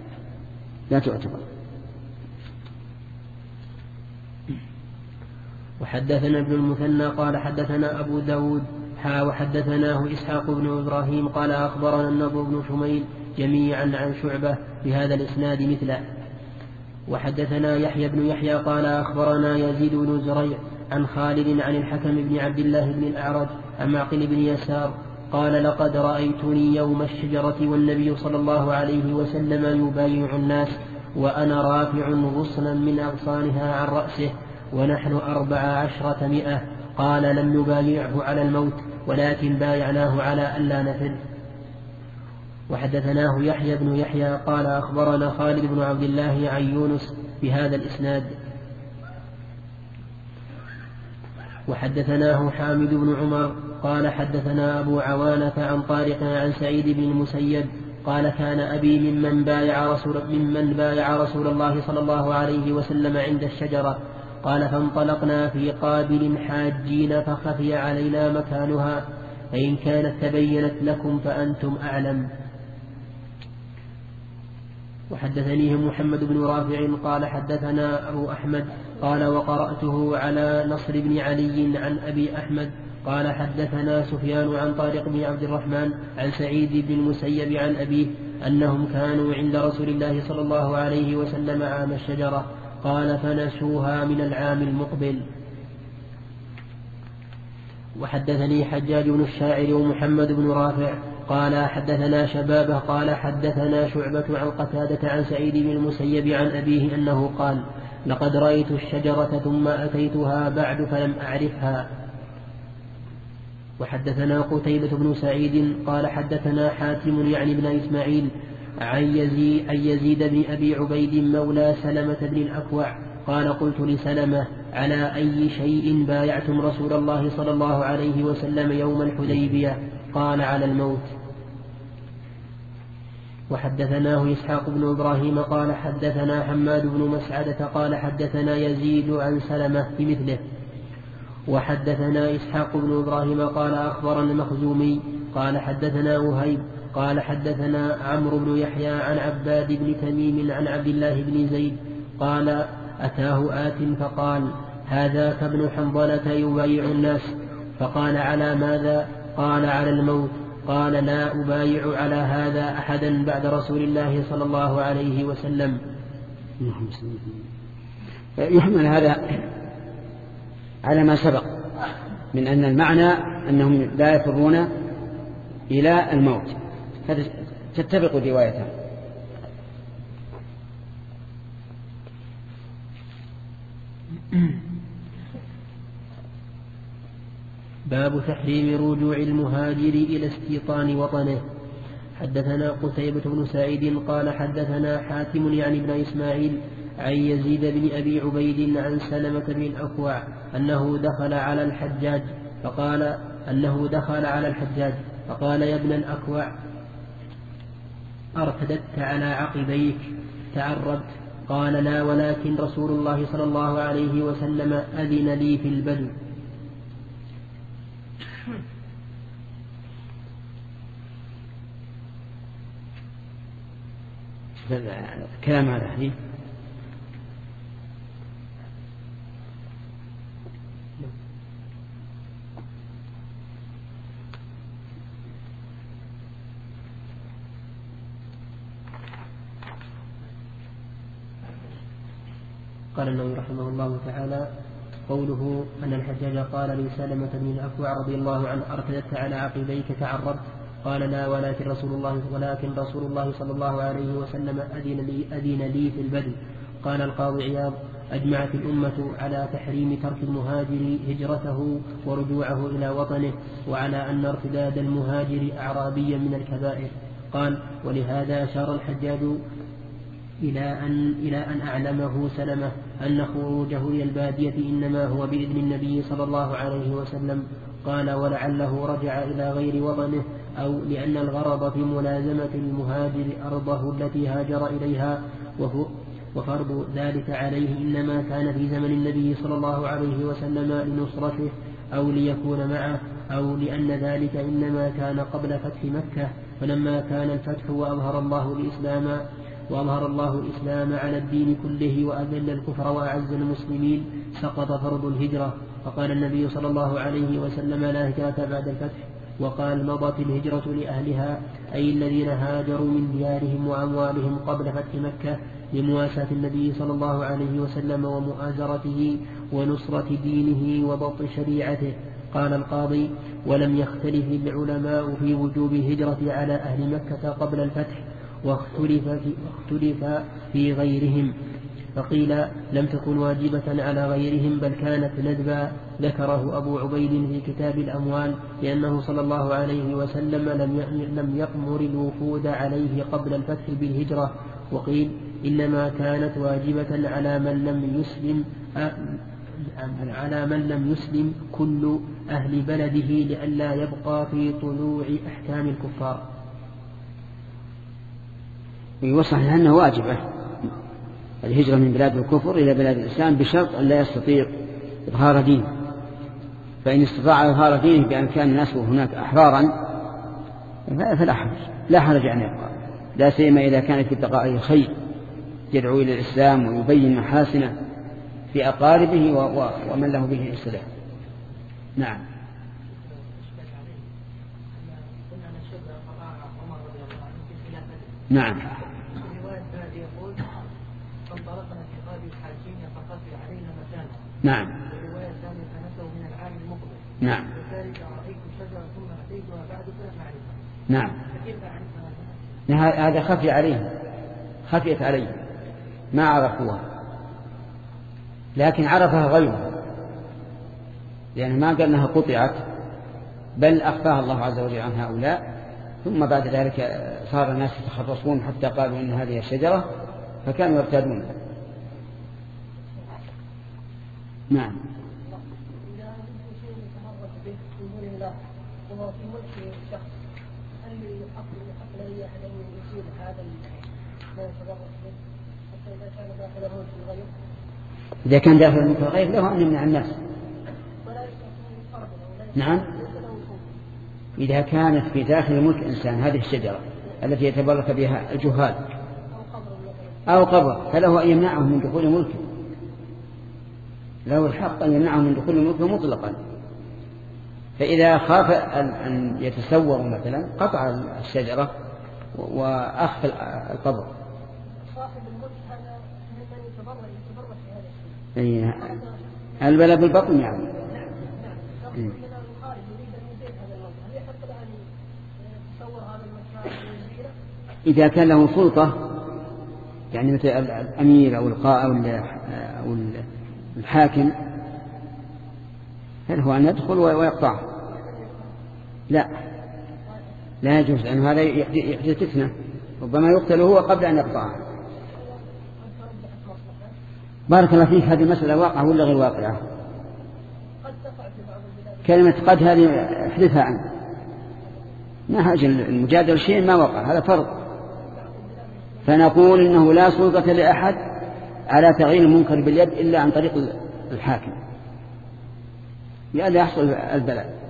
[SPEAKER 1] لا تعتبر.
[SPEAKER 3] وحدثنا ابن المثنى قال حدثنا أبو داود وحدثناه إسحاق بن إبراهيم قال أخبرنا النضر بن شميل جميعا عن شعبة بهذا الإسناد مثله. وحدثنا يحيى بن يحيى قال أخبرنا يزيد بن زريع عن خالد عن الحكم بن عبد الله بن الأعرج عن معقل بن يسار قال لقد رأيتني يوم الشجرة والنبي صلى الله عليه وسلم يبايع الناس وأنا رافع غصنا من أغصانها عن رأسه ونحن 1400. قال لم نبايعه على الموت ولكن بايعناه على ألا نفر. وحدثناه يحيى بن يحيى قال أخبرنا خالد بن عبد الله عن يونس بهذا الإسناد. وحدثناه حامد بن عمر قال حدثنا أبو عوانة عن طارق عن سعيد بن المسيب قال كان أبي ممن بايع رسول الله صلى الله عليه وسلم عند الشجرة. قال فانطلقنا في قابل حاجين فخفي علينا مكانها فإن كانت تبينت لكم فأنتم أعلم. وحدثنيه محمد بن رافع قال حدثنا أبو أحمد قال وقرأته على نصر بن علي عن أبي أحمد قال حدثنا سفيان عن طارق بن عبد الرحمن عن سعيد بن المسيب عن أبيه أنهم كانوا عند رسول الله صلى الله عليه وسلم عام الشجرة. قال فنسوها من العام المقبل. وحدثني حجاج بن الشاعر ومحمد بن رافع قال حدثنا شبابه قال حدثنا شعبة عن قتادة عن سعيد بن المسيب عن أبيه أنه قال لقد رأيت الشجرة ثم أتيتها بعد فلم أعرفها. وحدثنا قتيبة بن سعيد قال حدثنا حاتم يعني بن إسماعيل عن يزيد بن أبي عبيد مولى سلمة بن الأكوع قال قلت لسلمة على أي شيء بايعتم رسول الله صلى الله عليه وسلم يوم الحديبية؟ قال على الموت. وحدثناه إسحاق بن إبراهيم قال حدثنا حماد بن مسعدة قال حدثنا يزيد عن سلمة بمثله. وحدثنا إسحاق بن إبراهيم قال أخبرنا المخزومي قال حدثنا وهيب قال حدثنا عمرو بن يحيى عن عباد بن تميم عن عبد الله بن زيد قال أتاه آت فقال هذاك ابن حنظلة يبايع الناس. فقال على ماذا؟ قال على الموت. قال لا أبايع على هذا أحدا بعد رسول الله صلى الله عليه وسلم.
[SPEAKER 1] يحمل هذا على ما سبق من أن المعنى أنهم لا يفرون إلى الموت، تتفق روايتها.
[SPEAKER 3] باب تحريم رجوع المهاجر إلى استيطان وطنه. حدثنا قتيبة بن سعيد قال حدثنا حاتم يعني بن إسماعيل عن يزيد بن أبي عبيد عن سلمة بن الأكوع أنه دخل على الحجاج فقال يا ابن الأكوع أرتدت على عقبيك تعربت؟ قال لا ولكن رسول الله صلى الله عليه وسلم أذن لي في البدو.
[SPEAKER 1] كلام هذا حديث
[SPEAKER 3] قال النووي رحمه الله تعالى قوله أن الحجاج قال لسلمة بن الأكوع رضي الله عنه أرتدت على عقبيك تعربت؟ قال لا ولكن رسول الله صلى الله عليه وسلم أذن لي في البدو. قال القاضي عياض أجمعت الأمة على تحريم ترك المهاجر هجرته ورجوعه إلى وطنه وعلى أن ارتداد المهاجر أعرابيا من الكبائر. قال ولهذا أشار الحجاج إلى أن أعلمه سلمة أن خروجه إلى البادية إنما هو بإذن النبي صلى الله عليه وسلم. قال ولعله رجع إلى غير وطنه أو لأن الغرض في ملازمة المهاجر أرضه التي هاجر إليها وفرض ذلك عليه إنما كان في زمن النبي صلى الله عليه وسلم لنصرته أو ليكون معه أو لأن ذلك إنما كان قبل فتح مكة فلما كان الفتح وأظهر الله الإسلام وأظهر الله الإسلام على الدين كله وأذل الكفر وأعز المسلمين سقط فرض الهجرة. فقال النبي صلى الله عليه وسلم لا هجرة بعد الفتح. وقال مضت الهجرة لأهلها أي الذين هاجروا من ديارهم وأموالهم قبل فتح مكة لمواساة النبي صلى الله عليه وسلم ومؤازرته ونصرة دينه وضبط شريعته. قال القاضي ولم يختلف العلماء في وجوب الهجرة على أهل مكة قبل الفتح واختلف في غيرهم، فقيل لم تكن واجبة على غيرهم بل كانت ندبا. ذكره أبو عبيد في كتاب الأموال لأنه صلى الله عليه وسلم لم يأمر الوفود عليه قبل الفتح بالهجرة. وقيل إنما كانت واجبة على من لم يسلم كل أهل بلده لئلا يبقى في طلوع أحكام الكفار.
[SPEAKER 1] ويوصح أنه واجبة الهجرة من بلاد الكفر إلى بلاد الإسلام بشرط أن لا يستطيع إظهار دينه، فإن استطاع إظهار دينه بأن كان الناس هناك أحرارا فلا حرج، لا حرج أن يبقى، لا سيما إذا كان في بقائه الخير يدعو إلى الإسلام ويبين محاسنه في أقاربه ومن له به السلام. نعم. نعم. نعم. نعم. نعم. هذا خفيت عليه ما عرفوها، لكن عرفها غيره، لأن ما قال أنها قطعت بل أخفاها الله عز وجل عن هؤلاء، ثم بعد ذلك صار الناس يتخرصون حتى قالوا إن هذه الشجرة فكانوا يرتادون. نعم. إذا كان داخل الملك الغير له أن يمنع الناس. نعم. إذا كانت في داخل الملك إنسان هذه الشجرة التي يتبرك بها الجهال أو قبر فله أن يمنعه من دخول ملكه، له الحق أن يمنعه من دخول ملكه مطلقا. فإذا خاف أن يتسور مثلا قطع الشجرة وأخفى القبر. البلد بالبطن يعني. إذا كان له سلطة يعني مثل الأمير أو القائد أو الحاكم هل هو أن يدخل ويقطعه؟ لا يجوز، لأن هذا يحدث فتنة، ربما يقتل هو قبل أن يقطعه. بارك الله فيك، هذه المسألة واقعة ولا غير واقعة؟ كلمة قد هذه احدثها عنه، ما حاجة المجادل شيء ما وقع، هذا فرض. فنقول إنه لا سلطة لأحد على تغيير المنكر باليد إلا عن طريق الحاكم، لأن يحصل البلاء.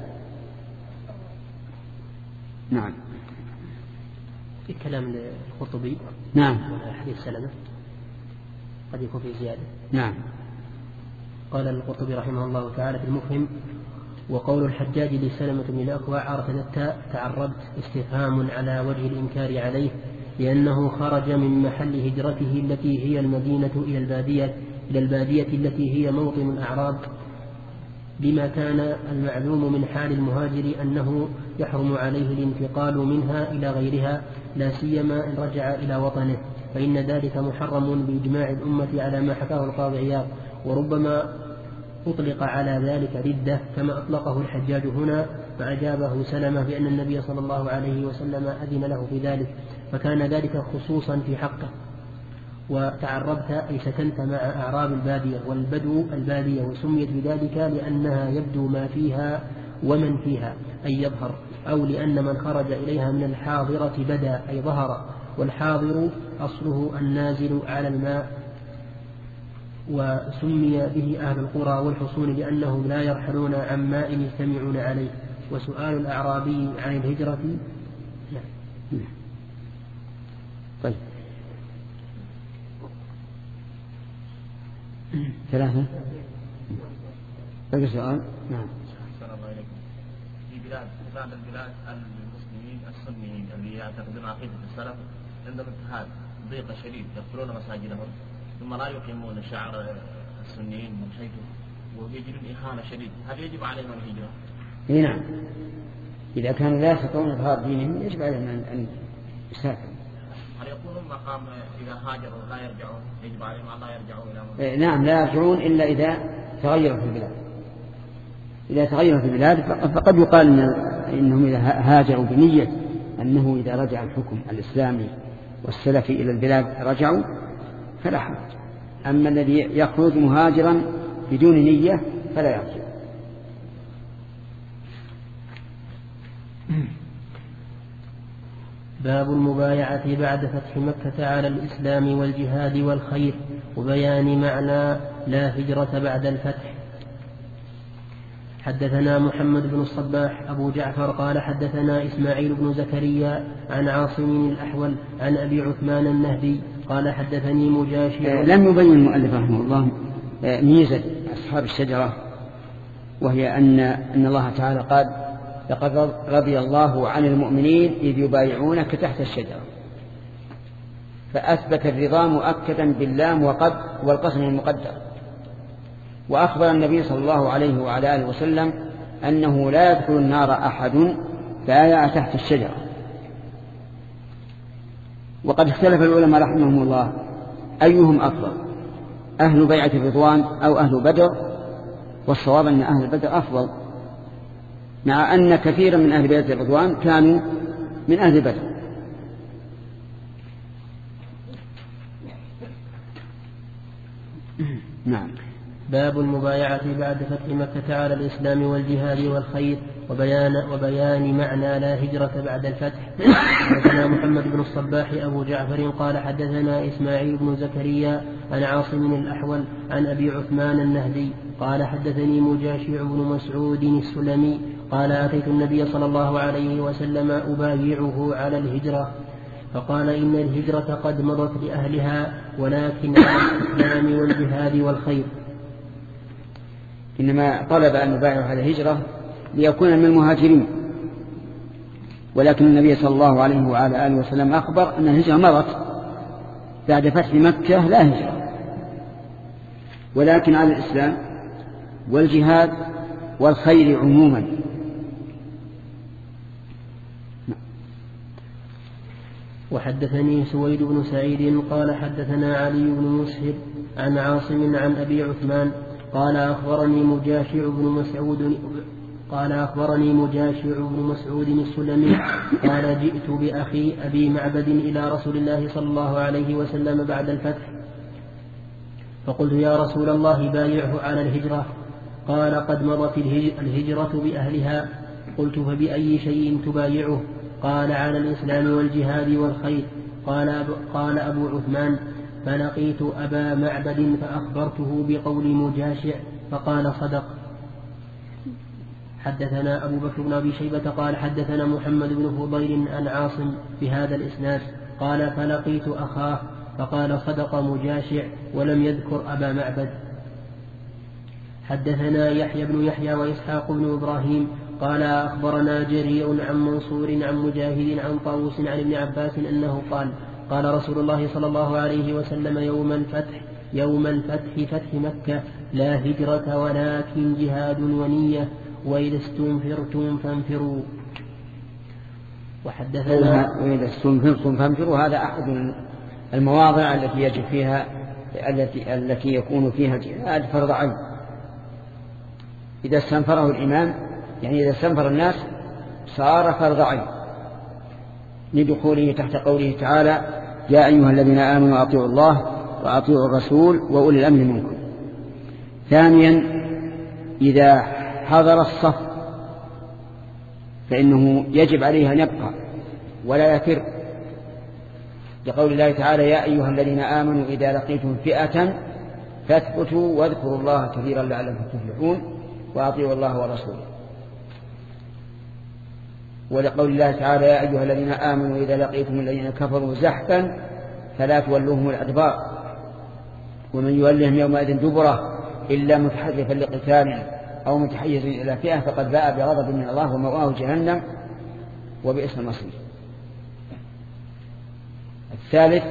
[SPEAKER 1] نعم.
[SPEAKER 3] في كلام القرطبي.
[SPEAKER 1] نعم.
[SPEAKER 3] حديث سلمة قد يكون في زيادة.
[SPEAKER 1] نعم.
[SPEAKER 3] قال القرطبي رحمه الله تعالى في المفهم: وقول الحجاج لسلمة بن الأكوع عرفت تعربت استفهام على وجه الإنكار عليه، لأنه خرج من محل هجرته التي هي المدينة إلى البادية التي هي موطن الأعراب، بما كان المعلوم من حال المهاجر أنه يحرم عليه الانتقال منها إلى غيرها، لا سيما إن رجع إلى وطنه، فإن ذلك محرم بإجماع الأمة على ما حكاه القاضي عياض. وربما أطلق على ذلك ردة كما أطلقه الحجاج هنا، فأجابه سلمة بأن النبي صلى الله عليه وسلم أذن له في ذلك، فكان ذلك خصوصا في حقه. وتعربت أي سكنت مع أعراب البادية، والبدو البادية، وسميت بذلك لأنها يبدو ما فيها ومن فيها أي يظهر، أو لأن من خرج إليها من الحاضرة بدا أي ظهر، والحاضر أصله النازل على الماء. وسمي به أهل القرى والحصون لأنهم لا يرحلون عن ماء يجتمعون عليه. وسؤال الأعرابي عن الهجرة.
[SPEAKER 1] طيب ثلاثة. بقي سؤال. نعم.
[SPEAKER 6] السلام عليكم. في بعض البلاد المسلمين السنيين اللي يعتقدون عقيدة السلف عندهم اضطهاد ضيق شديد، يقتلون مساجدهم ثم لا يقيمون شعار السنيين من حيث ويجدون إهانة شديدة، هل يجب عليهم الهجرة؟
[SPEAKER 1] اي نعم، إذا كانوا لا يستطيعون إظهار دينهم يجب عليهم أن يسافروا.
[SPEAKER 6] هل يكونون مقام إذا هاجروا لا يرجعون، يجب عليهم أن لا يرجعوا إلى
[SPEAKER 1] نعم، لا يرجعون إلا إذا تغيروا في البلاد. إذا تغيروا في البلاد فقد يقال إنهم إذا هاجروا بنية أنه إذا رجع الحكم الإسلامي والسلفي إلى البلاد رجعوا فلا حرج. أما الذي يخرج مهاجرا بدون نية فلا يرجع.
[SPEAKER 3] باب المبايعة بعد فتح مكة على الإسلام والجهاد والخير وبيان معنى لا هجرة بعد الفتح. حدثنا محمد بن الصباح أبو جعفر قال حدثنا إسماعيل بن زكريا عن عاصم الأحول عن أبي عثمان النهدي قال حدثني مجاشع.
[SPEAKER 1] لم يبين المؤلف رحمه الله ميزة أصحاب الشجرة، وهي أن الله تعالى قال لقد رضي الله عن المؤمنين إذ يبايعونك تحت الشجرة، فأثبت الرضا مؤكدا باللام وقد والقسم المقدر. وأخبر النبي صلى الله عليه وعلى آله وسلم أنه لا يدخل النار أحد بايع تحت الشجرة. وقد اختلف العلماء رحمهم الله أيهم أفضل، أهل بيعة الرضوان أو أهل بدر، والصواب أن أهل بدر أفضل، مع أن كثيرا من أهل بيعة الرضوان كانوا من أهل بدر. نعم.
[SPEAKER 3] باب المبايعة بعد فتح مكة على الإسلام والجهاد والخير وبيان معنى لا هجرة بعد الفتح. حدثنا محمد بن الصباح أبو جعفر قال حدثنا إسماعيل بن زكريا عن عاصم الأحول عن أبي عثمان النهدي قال حدثني مجاشع بن مسعود السلمي قال أتيت النبي صلى الله عليه وسلم أبايعه على الهجرة، فقال إن الهجرة قد مضت لأهلها ولكن على الإسلام والجهاد والخير.
[SPEAKER 1] إنما طلب أن يبايعه على الهجرة ليكون من المهاجرين، ولكن النبي صلى الله عليه وعلى آله وسلم أخبر أن الهجرة مضت بعد فتح مكة لا هجرة، ولكن على الإسلام والجهاد والخير عموما.
[SPEAKER 3] وحدثني سويد بن سعيد قال حدثنا علي بن مسهر عن عاصم عن أبي عثمان قال أخبرني مجاشع بن مسعود السلمي قال جئت بأخي أبي معبد إلى رسول الله صلى الله عليه وسلم بعد الفتح، فقلت يا رسول الله بايعه على الهجرة، قال قد مضت الهجرة بأهلها. قلت فبأي شيء تبايعه؟ قال على الإسلام والجهاد والخير. قال أبو عثمان فلقيت أبا معبد فأخبرته بقول مجاشع فقال صدق. حدثنا أبو بكر بن أبي شيبة قال حدثنا محمد بن فضيل عن عاصم بهذا الإسناد قال فلقيت أخاه فقال صدق مجاشع ولم يذكر أبا معبد. حدثنا يحيى بن يحيى وإسحاق بن إبراهيم قال أخبرنا جرير عن منصور عن مجاهد عن طاووس عن ابن عباس أنه قال رسول الله صلى الله عليه وسلم يوم الفتح فتح مكة لا هجرة ولكن جهاد ونية وإذا استنفرتم فانفروا. وحدثنا
[SPEAKER 1] وإذا استنفرتم فانفروا، هذا أحد المواضع التي يجب فيها التي يكون فيها جهاد فرض عين. إذا استنفره الإمام يعني إذا استنفر الناس صار فرض عين لدخوله تحت قوله تعالى يا أيها الذين آمنوا أطيعوا الله وأطيعوا الرسول وأولي الأمر منكم. ثانيا إذا حضر الصف فإنه يجب عليه أن يبقى ولا يفر، لقول الله تعالى يا أيها الذين آمنوا إذا لقيتم فئة فاثبتوا واذكروا الله كثيرا لعلكم تفلحون وأطيعوا الله ورسوله. ولقول الله تعالى يا أيها الذين آمنوا إذا لقيتم الذين كفروا زحفا فلا تولوهم الأدبار. ومن يولهم يومئذ دبره إلا متحرفا لقتال أو متحيز إلى فئة فقد باء بغضب من الله ومأواه جهنم وبئس المصير. الثالث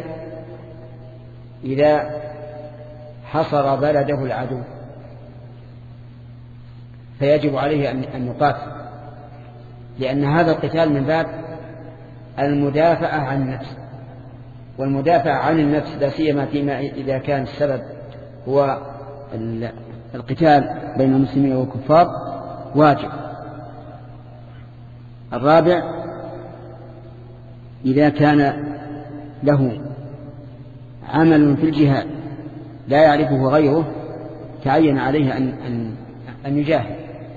[SPEAKER 1] إذا حصر بلده العدو فيجب عليه أن يقاتل، لأن هذا القتال من باب المدافعة عن النفس، والمدافعة عن النفس لا سيما فيما إذا كان السبب هو القتال بين المسلمين والكفار واجب. الرابع إذا كان له عمل في الجهاد لا يعرفه غيره تعين عليه أن يجاهد.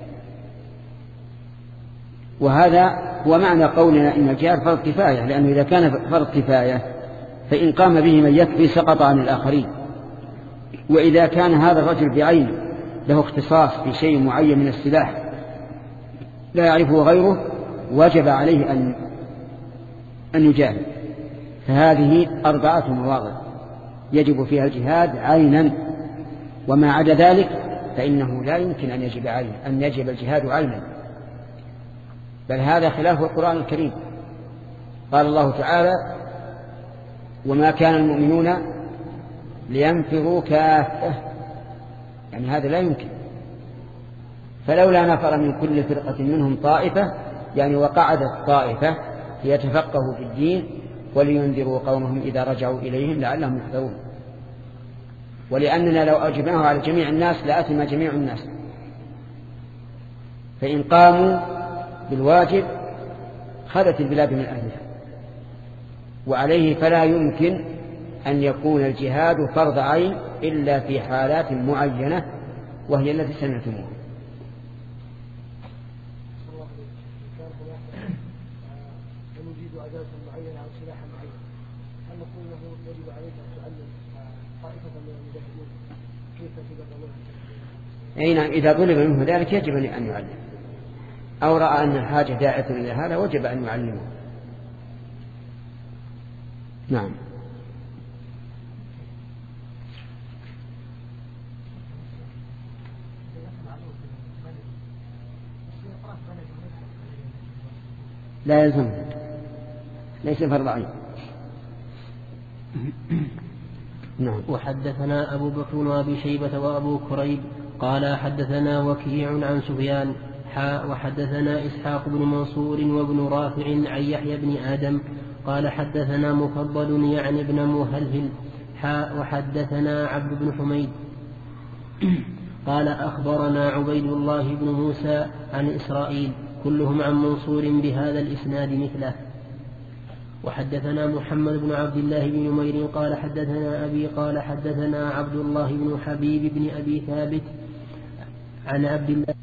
[SPEAKER 1] وهذا هو معنى قولنا إن الجهاد فرض كفاية، لأنه إذا كان فرض كفاية فإن قام به من يكفي سقط عن الآخرين. وإذا كان هذا الرجل بعينه له اختصاص في شيء معين من السلاح لا يعرفه غيره وجب عليه أن يجاهد. فهذه 4 مواضع يجب فيها الجهاد عينا، وما عدا ذلك فإنه لا يمكن أن يجب الجهاد عينا، بل هذا خلاف القرآن الكريم. قال الله تعالى: وما كان المؤمنون لينفروا كافة، يعني هذا لا يمكن. فلولا نفر من كل فرقة منهم طائفة، يعني وقعدت طائفة ليتفقهوا في الدين ولينذروا قومهم إذا رجعوا إليهم لعلهم يحذرون. ولأننا لو أوجبناه على جميع الناس لأثم جميع الناس، فإن قاموا بالواجب خلت البلاد من أهلها. وعليه فلا يمكن أن يكون الجهاد فرض عين إلا في حالات معينة وهي التي سمعتموها. أي نعم، إذا طلب منه ذلك يجب أن يعلم، أو رأى أن الحاجة داعية إلى هذا وجب أن يعلمه. نعم. لا يلزم، ليس فرض عين. نعم.
[SPEAKER 3] وحدثنا أبو بكر وأبي شيبة وأبو كريب قال حدثنا وكيع عن سفيان وحدثنا إسحاق بن منصور وابن رافع عن يحيى بن آدم قال حدثنا مفضل يعني ابن مهلهل وحدثنا عبد بن حميد قال أخبرنا عبيد الله بن موسى عن إسرائيل كلهم عن منصور بهذا الإسناد مثله. وحدثنا محمد بن عبد الله بن نمير قال حدثنا أبي قال حدثنا عبد الله بن حبيب بن أبي ثابت عن عبد الله